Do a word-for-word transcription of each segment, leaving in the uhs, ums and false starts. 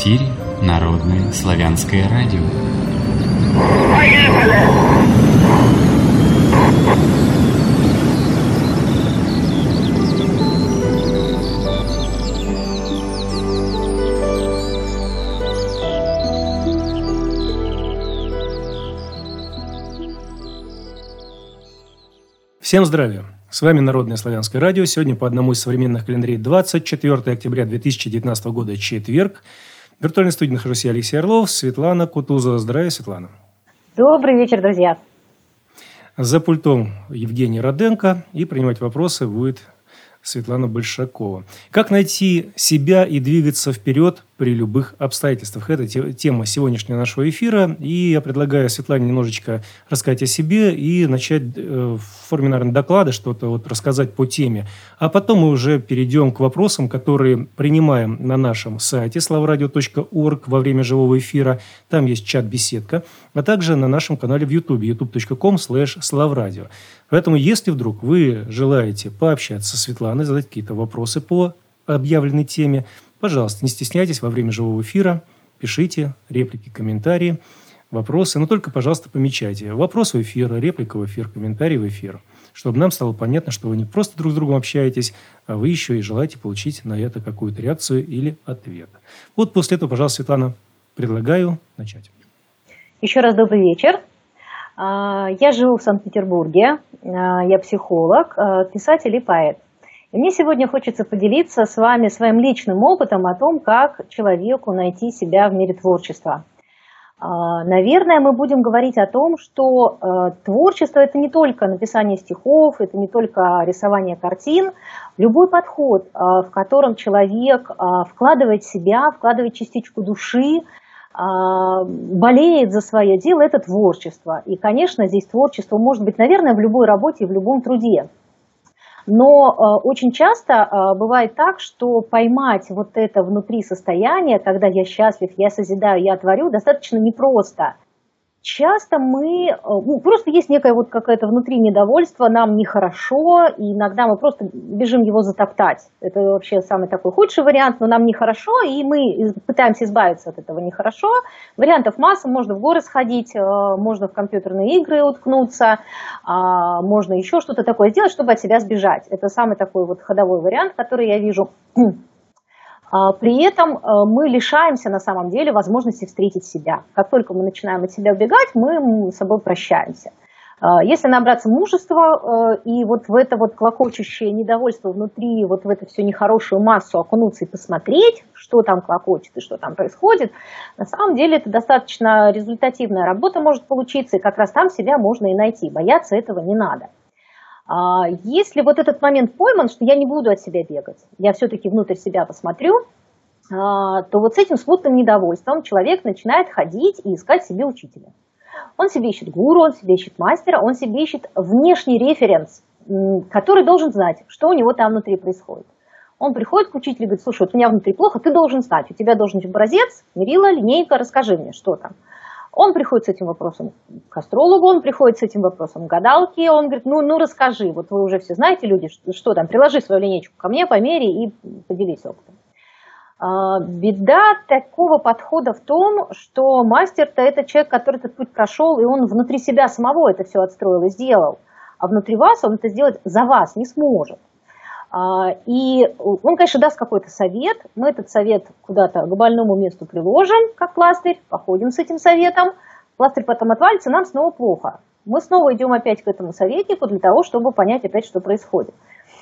эфире Народное славянское радио. Поехали! Всем здравия! С вами Народное славянское радио. Сегодня по одному из современных календарей двадцать четвёртое октября две тысячи девятнадцатого года, четверг. В виртуальной студии нахожусь я, Алексей Орлов, Светлана Кутузова. Здравия, Светлана. Добрый вечер, друзья. За пультом Евгений Роденко, и принимать вопросы будет Светлана Большакова. Как найти себя и двигаться вперед при любых обстоятельствах? Это тема сегодняшнего нашего эфира. И я предлагаю Светлане немножечко рассказать о себе и начать в форме, наверное, доклада что-то вот рассказать по теме. А потом мы уже перейдем к вопросам, которые принимаем на нашем сайте славрадио точка орг во время живого эфира. Там есть чат-беседка. А также на нашем канале в Ютубе ютуб точка ком слэш славрадио. Поэтому, если вдруг вы желаете пообщаться с Светланой, задать какие-то вопросы по объявленной теме, пожалуйста, не стесняйтесь во время живого эфира, пишите реплики, комментарии, вопросы, но только, пожалуйста, помечайте. Вопрос в эфир, реплика в эфир, комментарий в эфир, чтобы нам стало понятно, что вы не просто друг с другом общаетесь, а вы еще и желаете получить на это какую-то реакцию или ответ. Вот после этого, пожалуйста, Светлана, предлагаю начать. Еще раз добрый вечер. Я живу в Санкт-Петербурге, я психолог, писатель и поэт. И мне сегодня хочется поделиться с вами своим личным опытом о том, как человеку найти себя в мире творчества. Наверное, мы будем говорить о том, что творчество – это не только написание стихов, это не только рисование картин. Любой подход, в котором человек вкладывает себя, вкладывает частичку души, болеет за свое дело, это творчество. И, конечно, здесь творчество может быть, наверное, в любой работе и в любом труде. Но э, очень часто э, бывает так, что поймать вот это внутри состояние, когда я счастлив, я созидаю, я творю, достаточно непросто. Часто мы, ну, просто есть некое вот какое-то внутри недовольство, нам нехорошо, и иногда мы просто бежим его затоптать. Это вообще самый такой худший вариант, но нам нехорошо, и мы пытаемся избавиться от этого нехорошо. Вариантов масса, можно в горы сходить, можно в компьютерные игры уткнуться, можно еще что-то такое сделать, чтобы от себя сбежать. Это самый такой вот ходовой вариант, который я вижу. При этом мы лишаемся на самом деле возможности встретить себя. Как только мы начинаем от себя убегать, мы с собой прощаемся. Если набраться мужества и вот в это вот клокочущее недовольство внутри, вот в эту всю нехорошую массу окунуться и посмотреть, что там клокочет и что там происходит, на самом деле это достаточно результативная работа может получиться, и как раз там себя можно и найти. Бояться этого не надо. Если вот этот момент пойман, что я не буду от себя бегать, я все-таки внутрь себя посмотрю, то вот с этим смутным недовольством человек начинает ходить и искать себе учителя. Он себе ищет гуру, он себе ищет мастера, он себе ищет внешний референс, который должен знать, что у него там внутри происходит. Он приходит к учителю и говорит: слушай, вот у меня внутри плохо, ты должен знать, у тебя должен быть образец, мерила, линейка, расскажи мне, что там. Он приходит с этим вопросом к астрологу, он приходит с этим вопросом к гадалке, он говорит: ну, ну расскажи, вот вы уже все знаете, люди, что, что там, приложи свою линейку ко мне, помери и поделись опытом. А, беда такого подхода в том, что мастер-то это человек, который этот путь прошел, и он внутри себя самого это все отстроил и сделал, а внутри вас он это сделать за вас не сможет. И он, конечно, даст какой-то совет, мы этот совет куда-то к больному месту приложим, как пластырь, походим с этим советом, пластырь потом отвалится, нам снова плохо. Мы снова идем опять к этому советнику для того, чтобы понять опять, что происходит.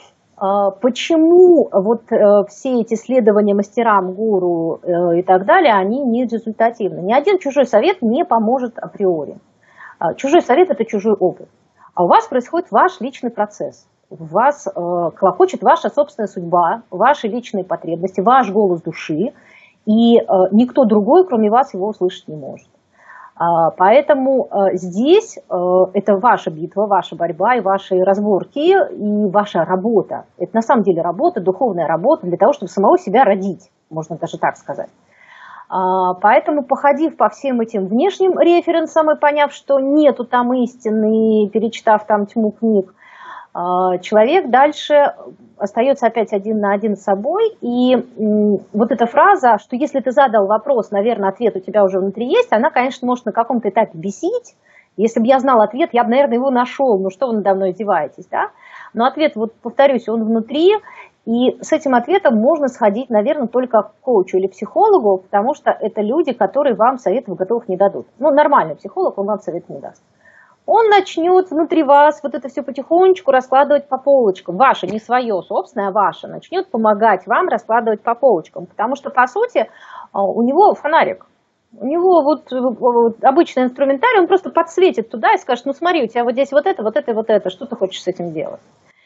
Почему вот все эти следования мастерам, гуру и так далее, они не результативны? Ни один чужой совет не поможет априори. Чужой совет – это чужой опыт. А у вас происходит ваш личный процесс. У вас э, клокочет ваша собственная судьба, ваши личные потребности, ваш голос души, и э, никто другой, кроме вас, его услышать не может. А, поэтому э, здесь э, это ваша битва, ваша борьба, и ваши разборки, и ваша работа. Это на самом деле работа, духовная работа для того, чтобы самого себя родить, можно даже так сказать. А, поэтому, походив по всем этим внешним референсам и поняв, что нету там истины, перечитав там тьму книг, человек дальше остается опять один на один с собой. И вот эта фраза, что если ты задал вопрос, наверное, ответ у тебя уже внутри есть, она, конечно, может на каком-то этапе бесить. Если бы я знал ответ, я бы, наверное, его нашел. Ну что вы надо мной издеваетесь, да? Но ответ, вот повторюсь, он внутри. И с этим ответом можно сходить, наверное, только к коучу или психологу, потому что это люди, которые вам советов готовых не дадут. Ну, нормальный психолог, он вам совет не даст. Он начнет внутри вас вот это все потихонечку раскладывать по полочкам. Ваше, не свое, собственное, а ваше. Начнет помогать вам раскладывать по полочкам. Потому что, по сути, у него фонарик. У него вот, вот обычный инструментарий, он просто подсветит туда и скажет, ну смотри, у тебя вот здесь вот это, вот это и вот это, что ты хочешь с этим делать?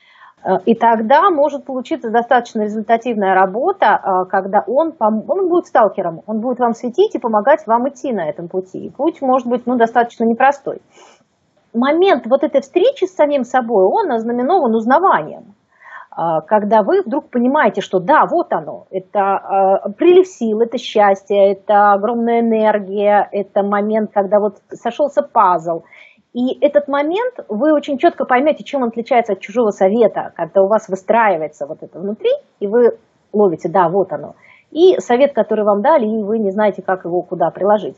И тогда может получиться достаточно результативная работа, когда он, он будет сталкером, он будет вам светить и помогать вам идти на этом пути. И путь может быть ну, достаточно непростой. Момент вот этой встречи с самим собой, он ознаменован узнаванием. Когда вы вдруг понимаете, что да, вот оно, это прилив сил, это счастье, это огромная энергия, это момент, когда вот сошелся пазл. И этот момент вы очень четко поймете, чем он отличается от чужого совета, когда у вас выстраивается вот это внутри, и вы ловите, да, вот оно. И совет, который вам дали, и вы не знаете, как его куда приложить.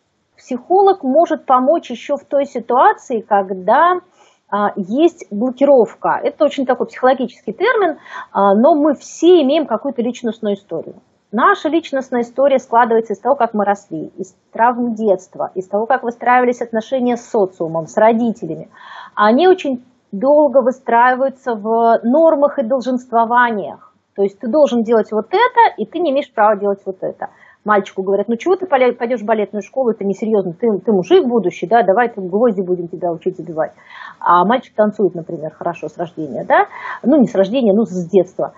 Психолог может помочь еще в той ситуации, когда а, есть блокировка. Это очень такой психологический термин, а, но мы все имеем какую-то личностную историю. Наша личностная история складывается из того, как мы росли, из травм детства, из того, как выстраивались отношения с социумом, с родителями. Они очень долго выстраиваются в нормах и долженствованиях. То есть ты должен делать вот это, и ты не имеешь права делать вот это. Мальчику говорят, ну чего ты пойдешь в балетную школу, это несерьезно, ты, ты мужик будущий, да, давай ты гвозди будем тебя учить забивать. А мальчик танцует, например, хорошо с рождения, да, ну не с рождения, ну с детства.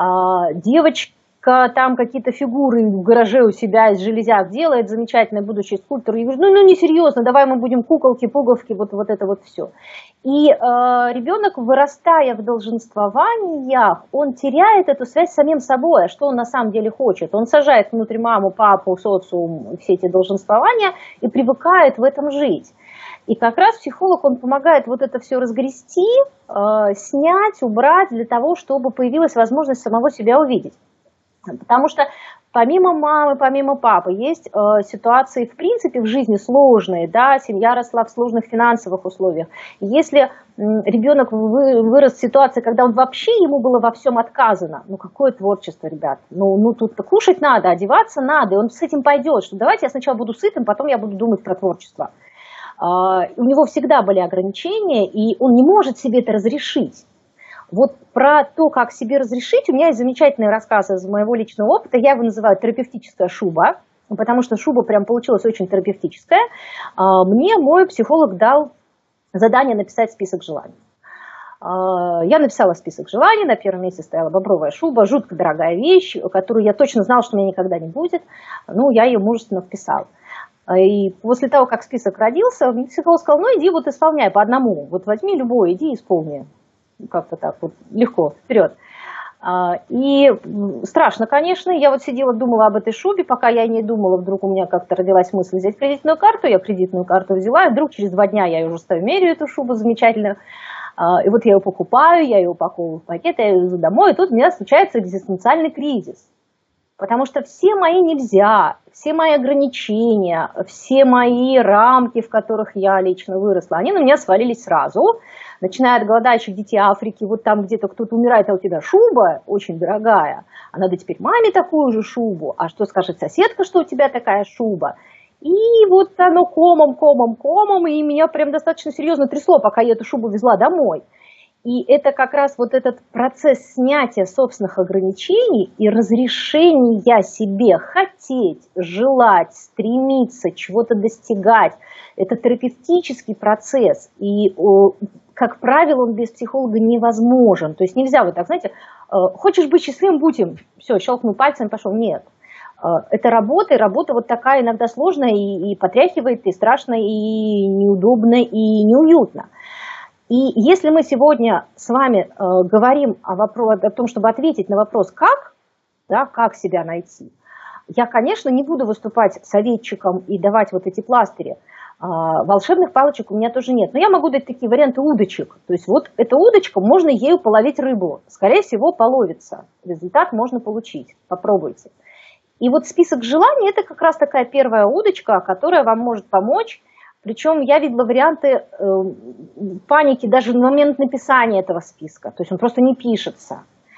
А девочка там какие-то фигуры в гараже у себя из железяк делает, замечательный будущий скульптор. Я говорю, ну, ну несерьезно, давай мы будем куколки, пуговки, вот, вот это вот все. И э, ребенок, вырастая в долженствованиях, он теряет эту связь с самим собой, а что он на самом деле хочет. Он сажает внутрь маму, папу, социум, все эти долженствования и привыкает в этом жить. И как раз психолог, он помогает вот это все разгрести, э, снять, убрать для того, чтобы появилась возможность самого себя увидеть. Потому что помимо мамы, помимо папы, есть э, ситуации, в принципе, в жизни сложные, да, семья росла в сложных финансовых условиях. Если э, ребенок вы, вырос в ситуации, когда он вообще, ему было во всем отказано, ну какое творчество, ребят, ну, ну тут-то кушать надо, одеваться надо, и он с этим пойдет, что давайте я сначала буду сытым, потом я буду думать про творчество. Э, у него всегда были ограничения, и он не может себе это разрешить. Вот про то, как себе разрешить, у меня есть замечательный рассказ из моего личного опыта. Я его называю терапевтическая шуба, потому что шуба прям получилась очень терапевтическая. Мне мой психолог дал задание написать список желаний. Я написала список желаний, на первом месте стояла бобровая шуба, жутко дорогая вещь, которую я точно знала, что у меня никогда не будет. Ну, я ее мужественно вписала. И после того, как список родился, мне психолог сказал, ну иди вот исполняй по одному, вот возьми любой, иди исполни. Как-то так вот легко, вперед. И страшно, конечно, я вот сидела, думала об этой шубе, пока я не думала, вдруг у меня как-то родилась мысль взять кредитную карту, я кредитную карту взяла, и вдруг через два дня я уже стою, меряю эту шубу замечательную, и вот я ее покупаю, я ее упаковываю в пакет, я ее везу домой, и тут у меня случается экзистенциальный кризис. Потому что все мои нельзя, все мои ограничения, все мои рамки, в которых я лично выросла, они на меня свалились сразу, начиная от голодающих детей Африки, вот там где-то кто-то умирает, а у тебя шуба очень дорогая, а надо теперь маме такую же шубу, а что скажет соседка, что у тебя такая шуба? И вот оно комом, комом, комом, и меня прям достаточно серьезно трясло, пока я эту шубу везла домой. И это как раз вот этот процесс снятия собственных ограничений и разрешения себе хотеть, желать, стремиться, чего-то достигать. Это терапевтический процесс. И, как правило, он без психолога невозможен. То есть нельзя вот так, знаете, хочешь быть счастливым, будь им. Все, щелкнул пальцем, пошел. Нет. Это работа, и работа вот такая иногда сложная, и, и потряхивает, и страшно, и неудобно, и неуютно. И если мы сегодня с вами э, говорим о, вопрос, о том, чтобы ответить на вопрос «как?», да, как себя найти, я, конечно, не буду выступать советчиком и давать вот эти пластыри. Волшебных палочек у меня тоже нет. Но я могу дать такие варианты удочек. То есть вот эта удочка, можно ею половить рыбу. Скорее всего, половится. Результат можно получить. Попробуйте. И вот список желаний – это как раз такая первая удочка, которая вам может помочь. Причем я видела варианты э, паники даже в момент написания этого списка. То есть он просто не пишется.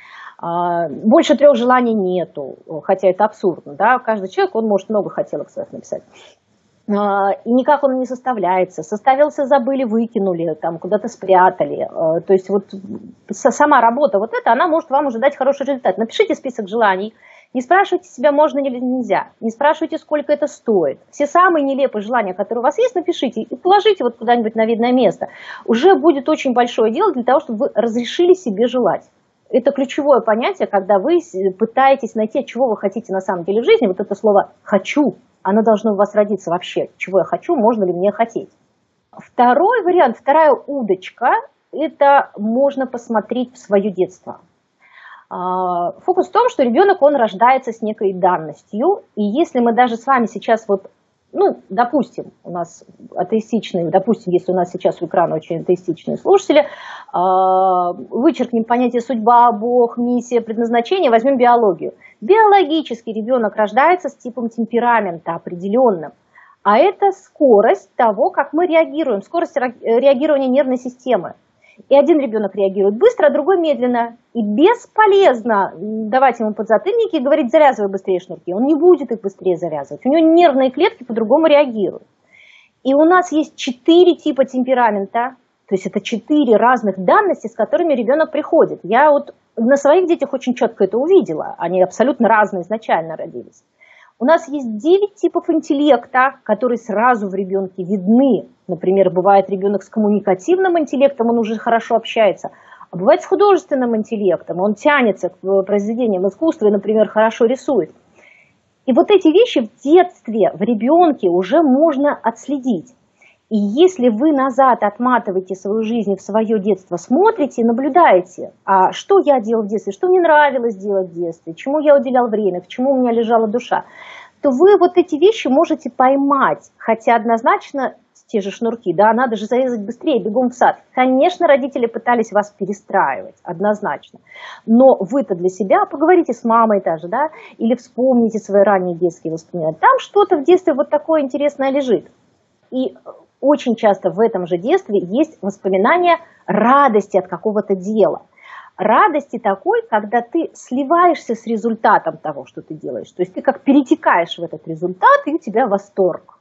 Э, больше трех желаний нету, хотя это абсурдно. Да? Каждый человек, он может много хотелок своих написать. И никак он не составляется. Составился, забыли, выкинули, там куда-то спрятали. То есть вот сама работа вот эта, она может вам уже дать хороший результат. Напишите список желаний. Не спрашивайте себя, можно или нельзя. Не спрашивайте, сколько это стоит. Все самые нелепые желания, которые у вас есть, напишите и положите вот куда-нибудь на видное место. Уже будет очень большое дело для того, чтобы вы разрешили себе желать. Это ключевое понятие, когда вы пытаетесь найти, чего вы хотите на самом деле в жизни. Вот это слово «хочу». Оно должно у вас родиться вообще. Чего я хочу, можно ли мне хотеть. Второй вариант, вторая удочка, это можно посмотреть в свое детство. Фокус в том, что ребенок, он рождается с некой данностью. И если мы даже с вами сейчас вот, ну, допустим, у нас атеистичные, допустим, если у нас сейчас у экрана очень атеистичные слушатели, вычеркнем понятие судьба, Бог, миссия, предназначение, возьмем биологию. Биологически ребенок рождается с типом темперамента определенным, а это скорость того, как мы реагируем, скорость реагирования нервной системы. И один ребенок реагирует быстро, а другой медленно. И бесполезно давать ему подзатыльники и говорить: завязывай быстрее шнурки. Он не будет их быстрее завязывать. У него нервные клетки по-другому реагируют. И у нас есть четыре типа темперамента. То есть это четыре разных данности, с которыми ребенок приходит. Я вот на своих детях очень четко это увидела. Они абсолютно разные изначально родились. У нас есть девять типов интеллекта, которые сразу в ребенке видны. Например, бывает ребенок с коммуникативным интеллектом, он уже хорошо общается. А бывает с художественным интеллектом, он тянется к произведениям искусства и, например, хорошо рисует. И вот эти вещи в детстве, в ребенке уже можно отследить. И если вы назад отматываете свою жизнь в свое детство, смотрите и наблюдаете, а что я делал в детстве, что мне нравилось делать в детстве, чему я уделял время, к чему у меня лежала душа, то вы вот эти вещи можете поймать, хотя однозначно те же шнурки, да, надо же зарезать быстрее, бегом в сад. Конечно, родители пытались вас перестраивать, однозначно, но вы-то для себя поговорите с мамой даже, да, или вспомните свои ранние детские воспоминания. Там что-то в детстве вот такое интересное лежит. И очень часто в этом же детстве есть воспоминания радости от какого-то дела. Радости такой, когда ты сливаешься с результатом того, что ты делаешь. То есть ты как перетекаешь в этот результат, и у тебя восторг.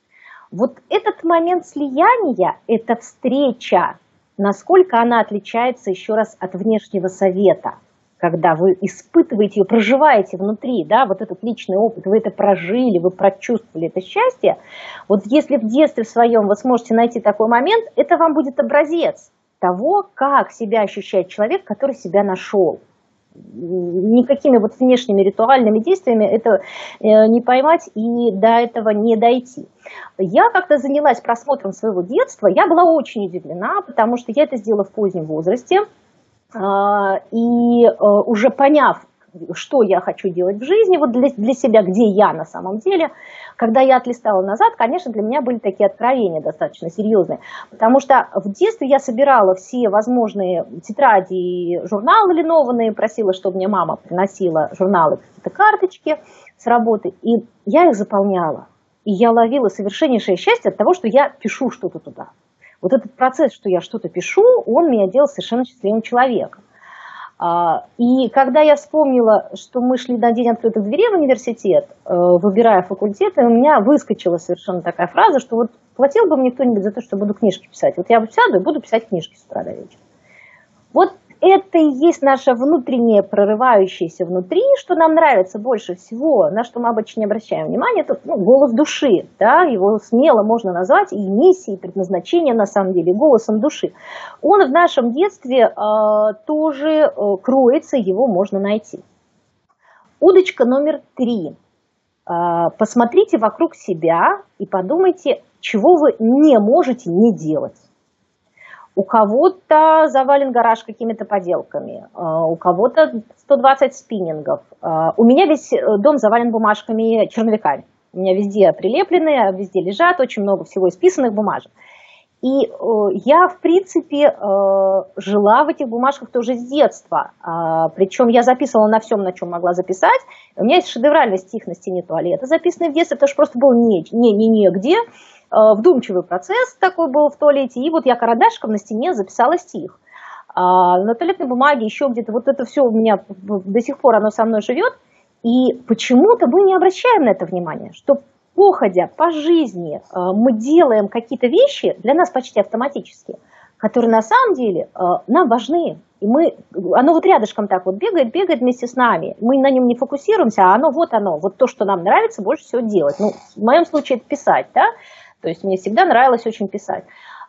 Вот этот момент слияния, эта встреча, насколько она отличается еще раз от внешнего совета, когда вы испытываете ее, проживаете внутри, да, вот этот личный опыт, вы это прожили, вы прочувствовали это счастье. Вот если в детстве в своем вы сможете найти такой момент, это вам будет образец того, как себя ощущает человек, который себя нашел. Никакими вот внешними ритуальными действиями это не поймать и до этого не дойти. Я как-то занялась просмотром своего детства, я была очень удивлена, потому что я это сделала в позднем возрасте. И уже поняв, что я хочу делать в жизни, вот для, для себя, где я на самом деле, когда я отлистала назад, конечно, для меня были такие откровения достаточно серьезные, потому что в детстве я собирала все возможные тетради и журналы линованные, просила, чтобы мне мама приносила журналы, какие-то карточки с работы, и я их заполняла, и я ловила совершеннейшее счастье от того, что я пишу что-то туда. Вот этот процесс, что я что-то пишу, он меня делал совершенно счастливым человеком. И когда я вспомнила, что мы шли на день открытых дверей в университет, выбирая факультеты, у меня выскочила совершенно такая фраза, что вот платил бы мне кто-нибудь за то, что буду книжки писать. Вот я сяду и буду писать книжки с утра до вечера. Вот это и есть наше внутреннее, прорывающееся внутри, что нам нравится больше всего, на что мы обычно не обращаем внимания, это ну, голос души, да, его смело можно назвать и миссией, и предназначение на самом деле, голосом души. Он в нашем детстве э, тоже э, кроется, его можно найти. Удочка номер три. Э, посмотрите вокруг себя и подумайте, чего вы не можете не делать. У кого-то завален гараж какими-то поделками, у кого-то сто двадцать спиннингов. У меня весь дом завален бумажками, черновиками. У меня везде прилеплены, везде лежат, очень много всего исписанных бумажек. И э, я, в принципе, э, жила в этих бумажках тоже с детства. А, причем я записывала на всем, на чем могла записать. У меня есть шедевральный стих на стене туалета, записанный в детстве, потому что просто был не, не, не, негде. Э, вдумчивый процесс такой был в туалете. И вот я карандашиком на стене записала стих. А, на туалетной бумаге еще где-то. Вот это все у меня до сих пор оно со мной живет. И почему-то мы не обращаем на это внимание, что походя по жизни мы делаем какие-то вещи для нас почти автоматически, которые на самом деле нам важны. И мы, оно вот рядышком так вот бегает, бегает вместе с нами. Мы на нем не фокусируемся, а оно вот оно, вот то, что нам нравится больше всего делать. Ну, в моем случае это писать, да? То есть мне всегда нравилось очень писать.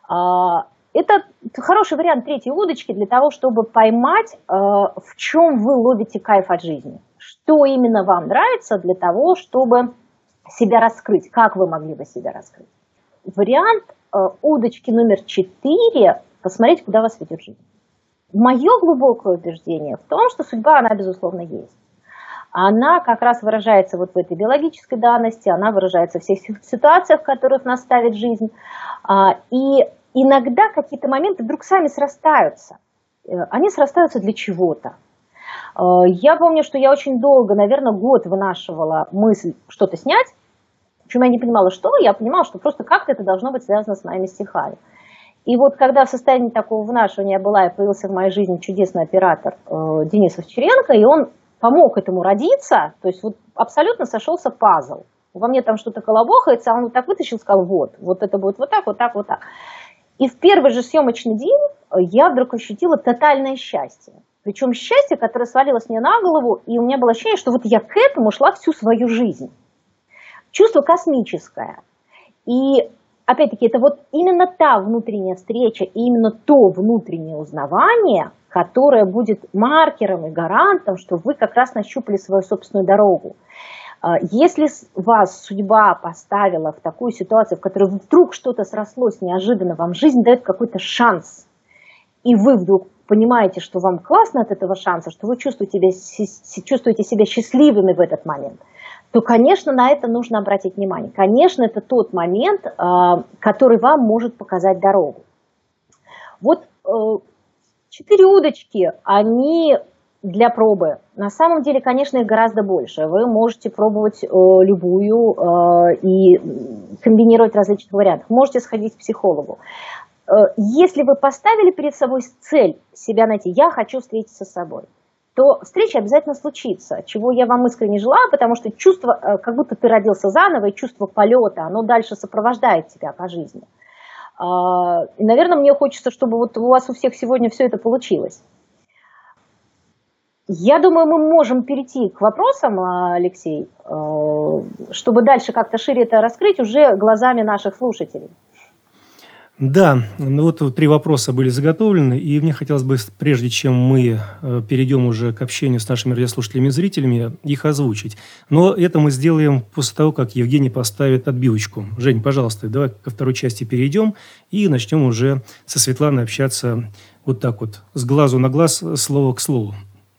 Это хороший вариант третьей удочки для того, чтобы поймать, в чем вы ловите кайф от жизни. Что именно вам нравится для того, чтобы себя раскрыть, как вы могли бы себя раскрыть. Вариант э, удочки номер четыре – посмотреть, куда вас ведет жизнь. Мое глубокое убеждение в том, что судьба, она, безусловно, есть. Она как раз выражается вот в этой биологической данности, она выражается в всех ситуациях, в которых нас ставит жизнь. А, и иногда какие-то моменты вдруг сами срастаются. Они срастаются для чего-то. Я помню, что я очень долго, наверное, год вынашивала мысль что-то снять, причем я не понимала, что, я понимала, что просто как-то это должно быть связано с моими стихами. И вот когда в состоянии такого вынашивания была, и появился в моей жизни чудесный оператор э, Денис Овчаренко, и он помог этому родиться, то есть вот абсолютно сошелся пазл. Во мне там что-то колобохается, а он вот так вытащил, сказал, вот, вот это будет вот так, вот так, вот так. И в первый же съемочный день я вдруг ощутила тотальное счастье. Причем счастье, которое свалилось мне на голову, и у меня было ощущение, что вот я к этому шла всю свою жизнь. Чувство космическое. И, опять-таки, это вот именно та внутренняя встреча, и именно то внутреннее узнавание, которое будет маркером и гарантом, что вы как раз нащупали свою собственную дорогу. Если вас судьба поставила в такую ситуацию, в которой вдруг что-то срослось неожиданно, вам жизнь дает какой-то шанс, и вы вдруг понимаете, что вам классно от этого шанса, что вы чувствуете себя, чувствуете себя счастливыми в этот момент, то, конечно, на это нужно обратить внимание. Конечно, это тот момент, который вам может показать дорогу. Вот четыре удочки, они для пробы. На самом деле, конечно, их гораздо больше. Вы можете пробовать любую и комбинировать различных вариантов. Можете сходить к психологу. Если вы поставили перед собой цель себя найти, я хочу встретиться с собой, то встреча обязательно случится, чего я вам искренне желаю, потому что чувство, как будто ты родился заново, и чувство полета, оно дальше сопровождает тебя по жизни. И, наверное, мне хочется, чтобы вот у вас у всех сегодня все это получилось. Я думаю, мы можем перейти к вопросам, Алексей, чтобы дальше как-то шире это раскрыть уже глазами наших слушателей. Да, ну вот три вопроса были заготовлены, и мне хотелось бы, прежде чем мы перейдем уже к общению с нашими радиослушателями и зрителями, их озвучить. Но это мы сделаем после того, как Евгений поставит отбивочку. Жень, пожалуйста, давай ко второй части перейдем и начнем уже со Светланой общаться вот так вот, с глазу на глаз, слово к слову.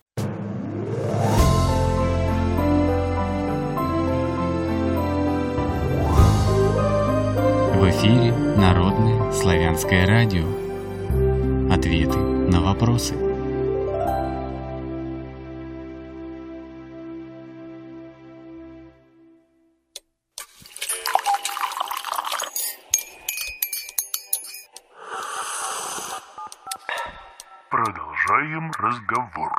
В эфире Народное славянское радио. Ответы на вопросы. Продолжаем разговор.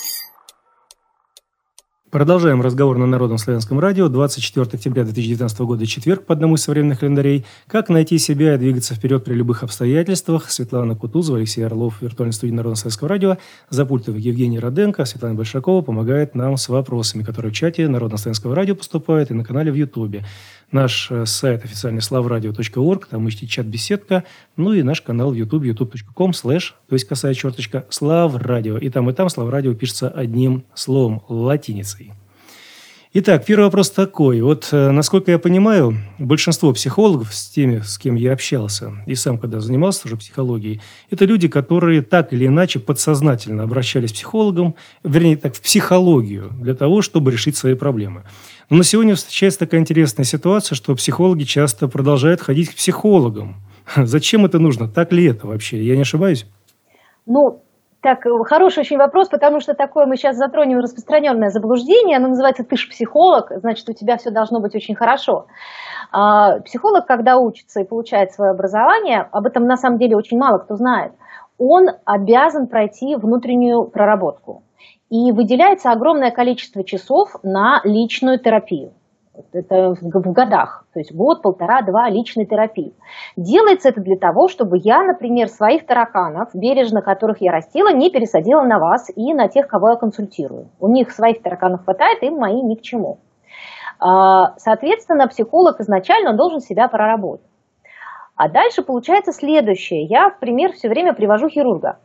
Продолжаем разговор на Народном славянском радио. двадцать четвёртого октября две тысячи девятнадцатого года, четверг, по одному из современных календарей. Как найти себя и двигаться вперед при любых обстоятельствах? Светлана Кутузова, Алексей Орлов, в виртуальной студии Народного славянского радио. За пультом Евгений Роденко, Светлана Большакова помогает нам с вопросами, которые в чате Народного славянского радио поступают и на канале в Ютубе. Наш сайт официальный славрадио точка орг, там ищите чат-беседка, ну и наш канал в YouTube, ютуб точка ком слэш, то есть косая черточка, славрадио. И там, и там славрадио пишется одним словом, латиницей. Итак, первый вопрос такой. Вот, э, насколько я понимаю, большинство психологов, с теми, с кем я общался, и сам когда занимался уже психологией, это люди, которые так или иначе подсознательно обращались к психологам, вернее, так, в психологию, для того, чтобы решить свои проблемы. Но на сегодня встречается такая интересная ситуация, что психологи часто продолжают ходить к психологам. Зачем это нужно? Так ли это вообще? Я не ошибаюсь? Ну, так, хороший очень вопрос, потому что такое мы сейчас затронем распространенное заблуждение. Оно называется «ты ж психолог», значит, у тебя все должно быть очень хорошо. А, психолог, когда учится и получает свое образование, об этом на самом деле очень мало кто знает, он обязан пройти внутреннюю проработку. И выделяется огромное количество часов на личную терапию. Это в годах, то есть год, полтора, два личной терапии. Делается это для того, чтобы я, например, своих тараканов, бережно которых я растила, не пересадила на вас и на тех, кого я консультирую. У них своих тараканов хватает, им мои ни к чему. Соответственно, психолог изначально должен себя проработать. А дальше получается следующее. Я в пример все время привожу хирурга.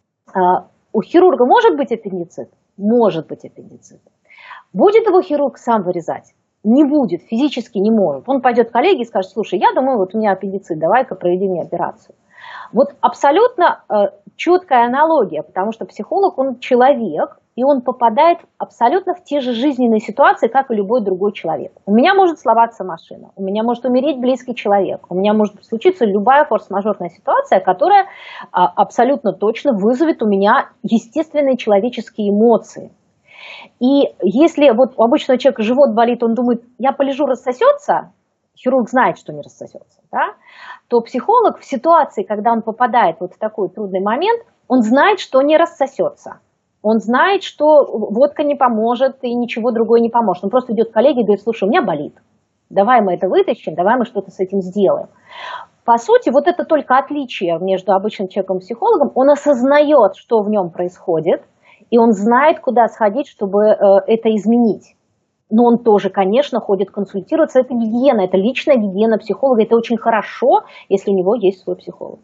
У хирурга может быть аппендицит? Может быть аппендицит. Будет его хирург сам вырезать? Не будет, физически не может. Он пойдет к коллеге и скажет: слушай, я думаю, вот у меня аппендицит, давай-ка проведи мне операцию. Вот абсолютно э, четкая аналогия, потому что психолог, он человек, и он попадает абсолютно в те же жизненные ситуации, как и любой другой человек. У меня может сломаться машина, у меня может умереть близкий человек, у меня может случиться любая форс-мажорная ситуация, которая а, абсолютно точно вызовет у меня естественные человеческие эмоции. И если вот у обычного человека живот болит, он думает, я полежу, рассосется, хирург знает, что не рассосется, да? То психолог в ситуации, когда он попадает вот в такой трудный момент, он знает, что не рассосется. Он знает, что водка не поможет и ничего другое не поможет. Он просто идет к коллеге и говорит: слушай, у меня болит, давай мы это вытащим, давай мы что-то с этим сделаем. По сути, вот это только отличие между обычным человеком и психологом. Он осознает, что в нем происходит, и он знает, куда сходить, чтобы э, это изменить. Но он тоже, конечно, ходит консультироваться. Это гигиена, это личная гигиена психолога. Это очень хорошо, если у него есть свой психолог.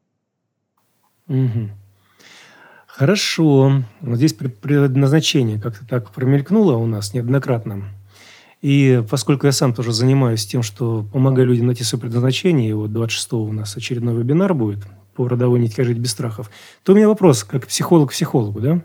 Угу. Хорошо. Вот здесь предназначение как-то так промелькнуло у нас неоднократно. И поскольку я сам тоже занимаюсь тем, что помогаю людям найти свое предназначение, и вот двадцать шестого у нас очередной вебинар будет по родовой нитке «Жить без страхов», то у меня вопрос, как психолог к психологу, да?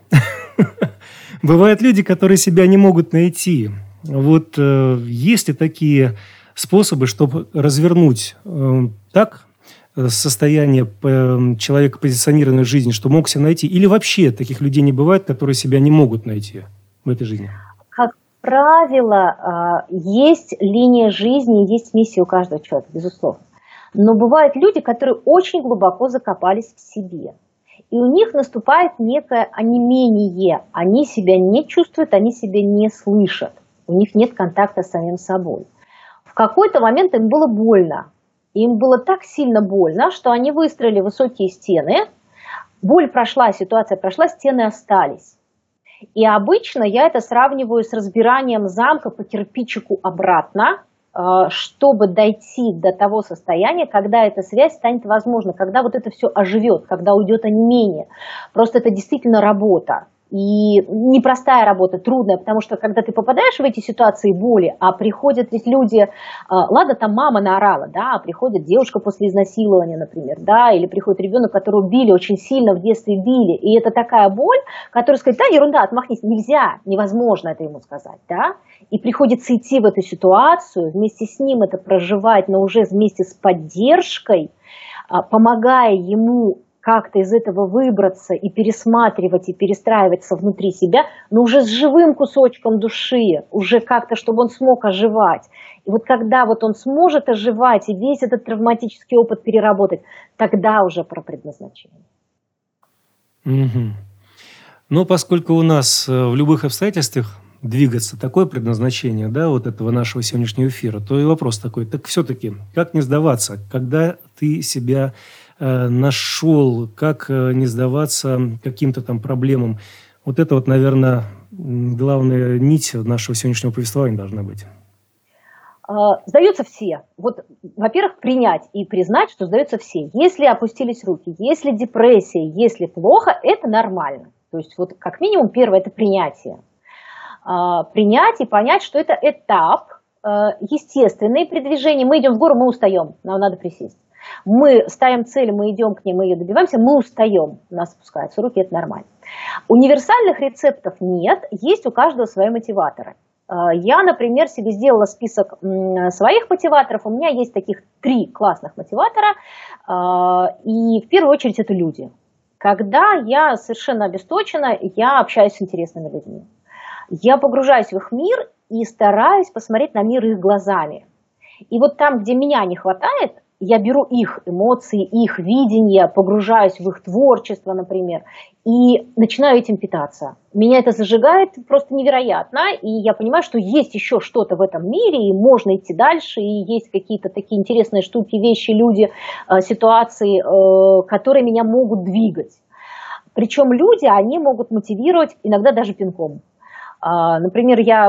Бывают люди, которые себя не могут найти. Вот э, есть ли такие способы, чтобы развернуть э, так состояние э, человека, позиционированной в жизни, что мог себя найти? Или вообще таких людей не бывает, которые себя не могут найти в этой жизни? Как правило, э, есть линия жизни, есть миссия у каждого человека, безусловно. Но бывают люди, которые очень глубоко закопались в себе. И у них наступает некое онемение. Они себя не чувствуют, они себя не слышат. У них нет контакта с самим собой. В какой-то момент им было больно. Им было так сильно больно, что они выстроили высокие стены. Боль прошла, ситуация прошла, стены остались. И обычно я это сравниваю с разбиранием замка по кирпичику обратно, чтобы дойти до того состояния, когда эта связь станет возможной, когда вот это все оживет, когда уйдет онемение. Просто это действительно работа. И непростая работа, трудная, потому что когда ты попадаешь в эти ситуации боли, а приходят ведь люди, ладно, там мама наорала, да, а приходит девушка после изнасилования, например, да, или приходит ребенок, которого били, очень сильно в детстве били, и это такая боль, которая сказать: да, ерунда, отмахнись, нельзя, невозможно это ему сказать, да, и приходится идти в эту ситуацию, вместе с ним это проживать, но уже вместе с поддержкой, помогая ему как-то из этого выбраться и пересматривать, и перестраиваться внутри себя, но уже с живым кусочком души, уже как-то, чтобы он смог оживать. И вот когда вот он сможет оживать и весь этот травматический опыт переработать, тогда уже про предназначение. Угу. Но поскольку у нас в любых обстоятельствах двигаться такое предназначение, да, вот этого нашего сегодняшнего эфира, то и вопрос такой: так все-таки, как не сдаваться, когда ты себя нашел, как не сдаваться каким-то там проблемам? Вот это вот, наверное, главная нить нашего сегодняшнего повествования должна быть. Сдаются все. Вот, во-первых, принять и признать, что сдаются все. Если опустились руки, если депрессия, если плохо, это нормально. То есть вот как минимум первое – это принятие. принять и понять, что это этап естественный при движении. Мы идем в гору, мы устаем, нам надо присесть. Мы ставим цель, мы идем к ней, мы ее добиваемся, мы устаем, у нас спускаются руки, это нормально. Универсальных рецептов нет, есть у каждого свои мотиваторы. Я, например, себе сделала список своих мотиваторов, у меня есть таких три классных мотиватора, и в первую очередь это люди. Когда я совершенно обесточена, я общаюсь с интересными людьми. Я погружаюсь в их мир и стараюсь посмотреть на мир их глазами. И вот там, где меня не хватает, я беру их эмоции, их видение, погружаюсь в их творчество, например, и начинаю этим питаться. Меня это зажигает просто невероятно, и я понимаю, что есть еще что-то в этом мире, и можно идти дальше, и есть какие-то такие интересные штуки, вещи, люди, ситуации, которые меня могут двигать. Причем люди, они могут мотивировать иногда даже пинком. Например, я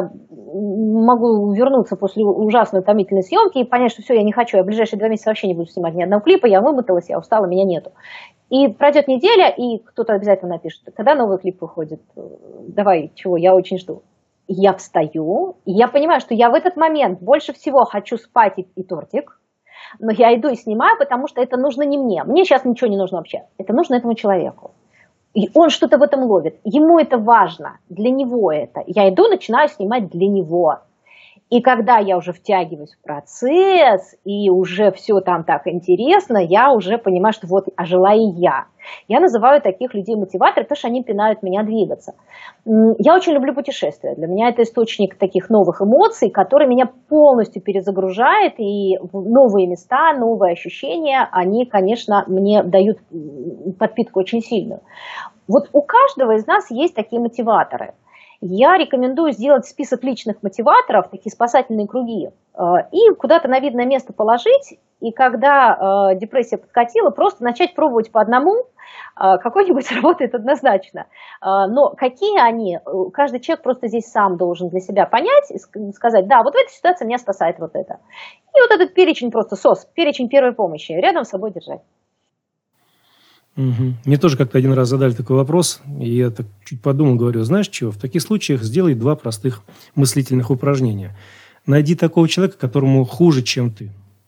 могу вернуться после ужасной утомительной съемки и понять, что все, я не хочу, я в ближайшие два месяца вообще не буду снимать ни одного клипа, я вымоталась, я устала, меня нету. И пройдет неделя, и кто-то обязательно напишет, когда новый клип выходит, давай, чего, я очень жду. Я встаю, и я понимаю, что я в этот момент больше всего хочу спать и, и тортик, но я иду и снимаю, потому что это нужно не мне. Мне сейчас ничего не нужно вообще, это нужно этому человеку. И он что-то в этом ловит. Ему это важно, для него это. Я иду, начинаю снимать для него. И когда я уже втягиваюсь в процесс, и уже все там так интересно, я уже понимаю, что вот ожила и я. Я называю таких людей мотиваторами, потому что они пинают меня двигаться. Я очень люблю путешествия. Для меня это источник таких новых эмоций, который меня полностью перезагружает, и новые места, новые ощущения, они, конечно, мне дают подпитку очень сильную. Вот у каждого из нас есть такие мотиваторы. Я рекомендую сделать список личных мотиваторов, такие спасательные круги, и куда-то на видное место положить, и когда депрессия подкатила, просто начать пробовать по одному, какой-нибудь работает однозначно. Но какие они, каждый человек просто здесь сам должен для себя понять и сказать, да, вот в этой ситуации меня спасает вот это. И вот этот перечень просто СОС, перечень первой помощи, рядом с собой держать. Угу. Мне тоже как-то один раз задали такой вопрос, и я так чуть подумал, говорю, знаешь чего, в таких случаях сделай два простых мыслительных упражнения. Найди такого человека, которому хуже, чем ты.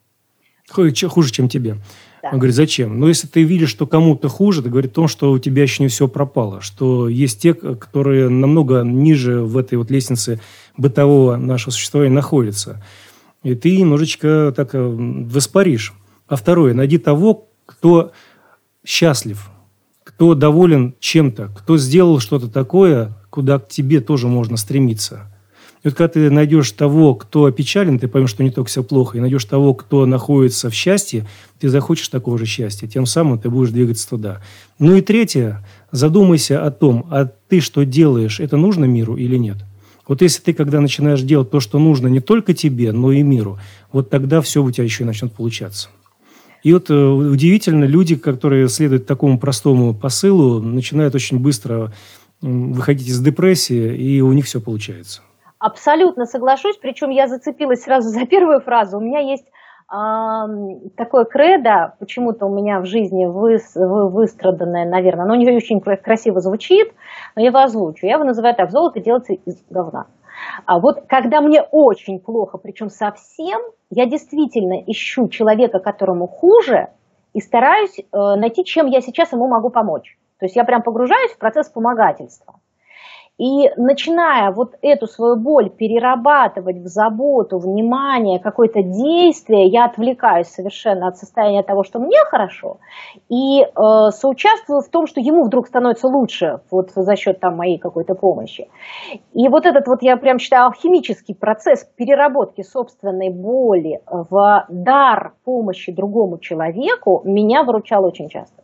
Хуже, чем тебе. Да. Он говорит, зачем? Ну, если ты видишь, что кому-то хуже, это говорит о том, что у тебя еще не все пропало, что есть те, которые намного ниже в этой вот лестнице бытового нашего существования находятся. И ты немножечко так воспаришь. А второе, найди того, кто счастлив, кто доволен чем-то, кто сделал что-то такое, куда к тебе тоже можно стремиться. И вот когда ты найдешь того, кто опечален, ты поймешь, что не только все плохо, и найдешь того, кто находится в счастье, ты захочешь такого же счастья, тем самым ты будешь двигаться туда. Ну и третье, задумайся о том, а ты что делаешь, это нужно миру или нет? Вот если ты, когда начинаешь делать то, что нужно не только тебе, но и миру, вот тогда все у тебя еще и начнет получаться. И вот э, удивительно, люди, которые следуют такому простому посылу, начинают очень быстро э, выходить из депрессии, и у них все получается. Абсолютно соглашусь, причем я зацепилась сразу за первую фразу. У меня есть э, такое кредо, почему-то у меня в жизни вы, вы, выстраданное, наверное, оно не очень красиво звучит, но я его озвучу. Я его называю так: золото делается из говна. А вот когда мне очень плохо, причем совсем, я действительно ищу человека, которому хуже, и стараюсь э, найти, чем я сейчас ему могу помочь. То есть я прям погружаюсь в процесс помогательства. И начиная вот эту свою боль перерабатывать в заботу, внимание, какое-то действие, я отвлекаюсь совершенно от состояния того, что мне хорошо, и э, соучаствую в том, что ему вдруг становится лучше вот за счет там моей какой-то помощи. И вот этот вот, я прям считаю, алхимический процесс переработки собственной боли в дар помощи другому человеку меня выручал очень часто.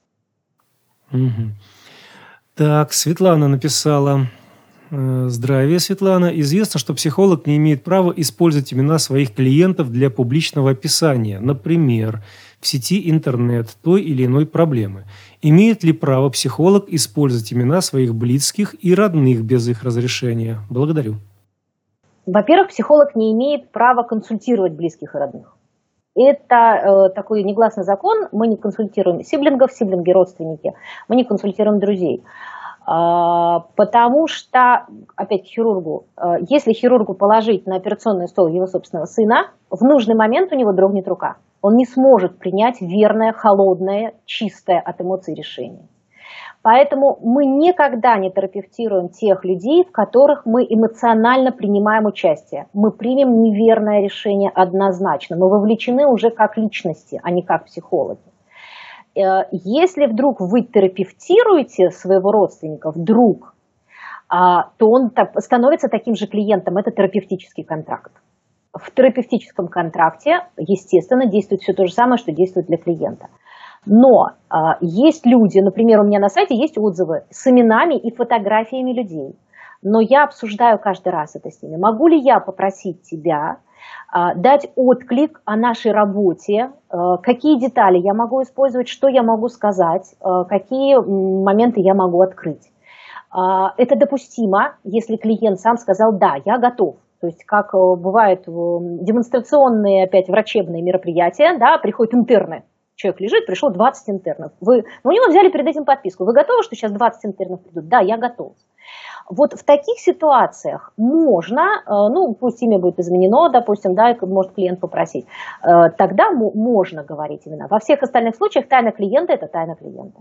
Угу. Так, Светлана написала. Здравия, Светлана. Известно, что психолог не имеет права использовать имена своих клиентов для публичного описания, например, в сети интернет той или иной проблемы. Имеет ли право психолог использовать имена своих близких и родных без их разрешения? Благодарю. Во-первых, психолог не имеет права консультировать близких и родных. Это э, такой негласный закон, мы не консультируем сиблингов, сиблинги родственники, мы не консультируем друзей. Э, Потому что, опять к хирургу, если хирургу положить на операционный стол его собственного сына, в нужный момент у него дрогнет рука. Он не сможет принять верное, холодное, чистое от эмоций решение. Поэтому мы никогда не терапевтируем тех людей, в которых мы эмоционально принимаем участие. Мы примем неверное решение однозначно. Мы вовлечены уже как личности, а не как психологи. Если вдруг вы терапевтируете своего родственника, вдруг, то он становится таким же клиентом. Это терапевтический контракт. В терапевтическом контракте, естественно, действует все то же самое, что действует для клиента. Но есть люди, например, у меня на сайте есть отзывы с именами и фотографиями людей. Но я обсуждаю каждый раз это с ними. Могу ли я попросить тебя дать отклик о нашей работе, какие детали я могу использовать, что я могу сказать, какие моменты я могу открыть. Это допустимо, если клиент сам сказал «да, я готов». То есть, как бывают демонстрационные, опять, врачебные мероприятия, да, приходят интерны. Человек лежит, пришло двадцать интернов. Вы, ну, у него взяли перед этим подписку. Вы готовы, что сейчас двадцать интернов придут? Да, я готов. Вот в таких ситуациях можно, ну, пусть имя будет изменено, допустим, да, может клиент попросить, тогда можно говорить именно. Во всех остальных случаях тайна клиента – это тайна клиента.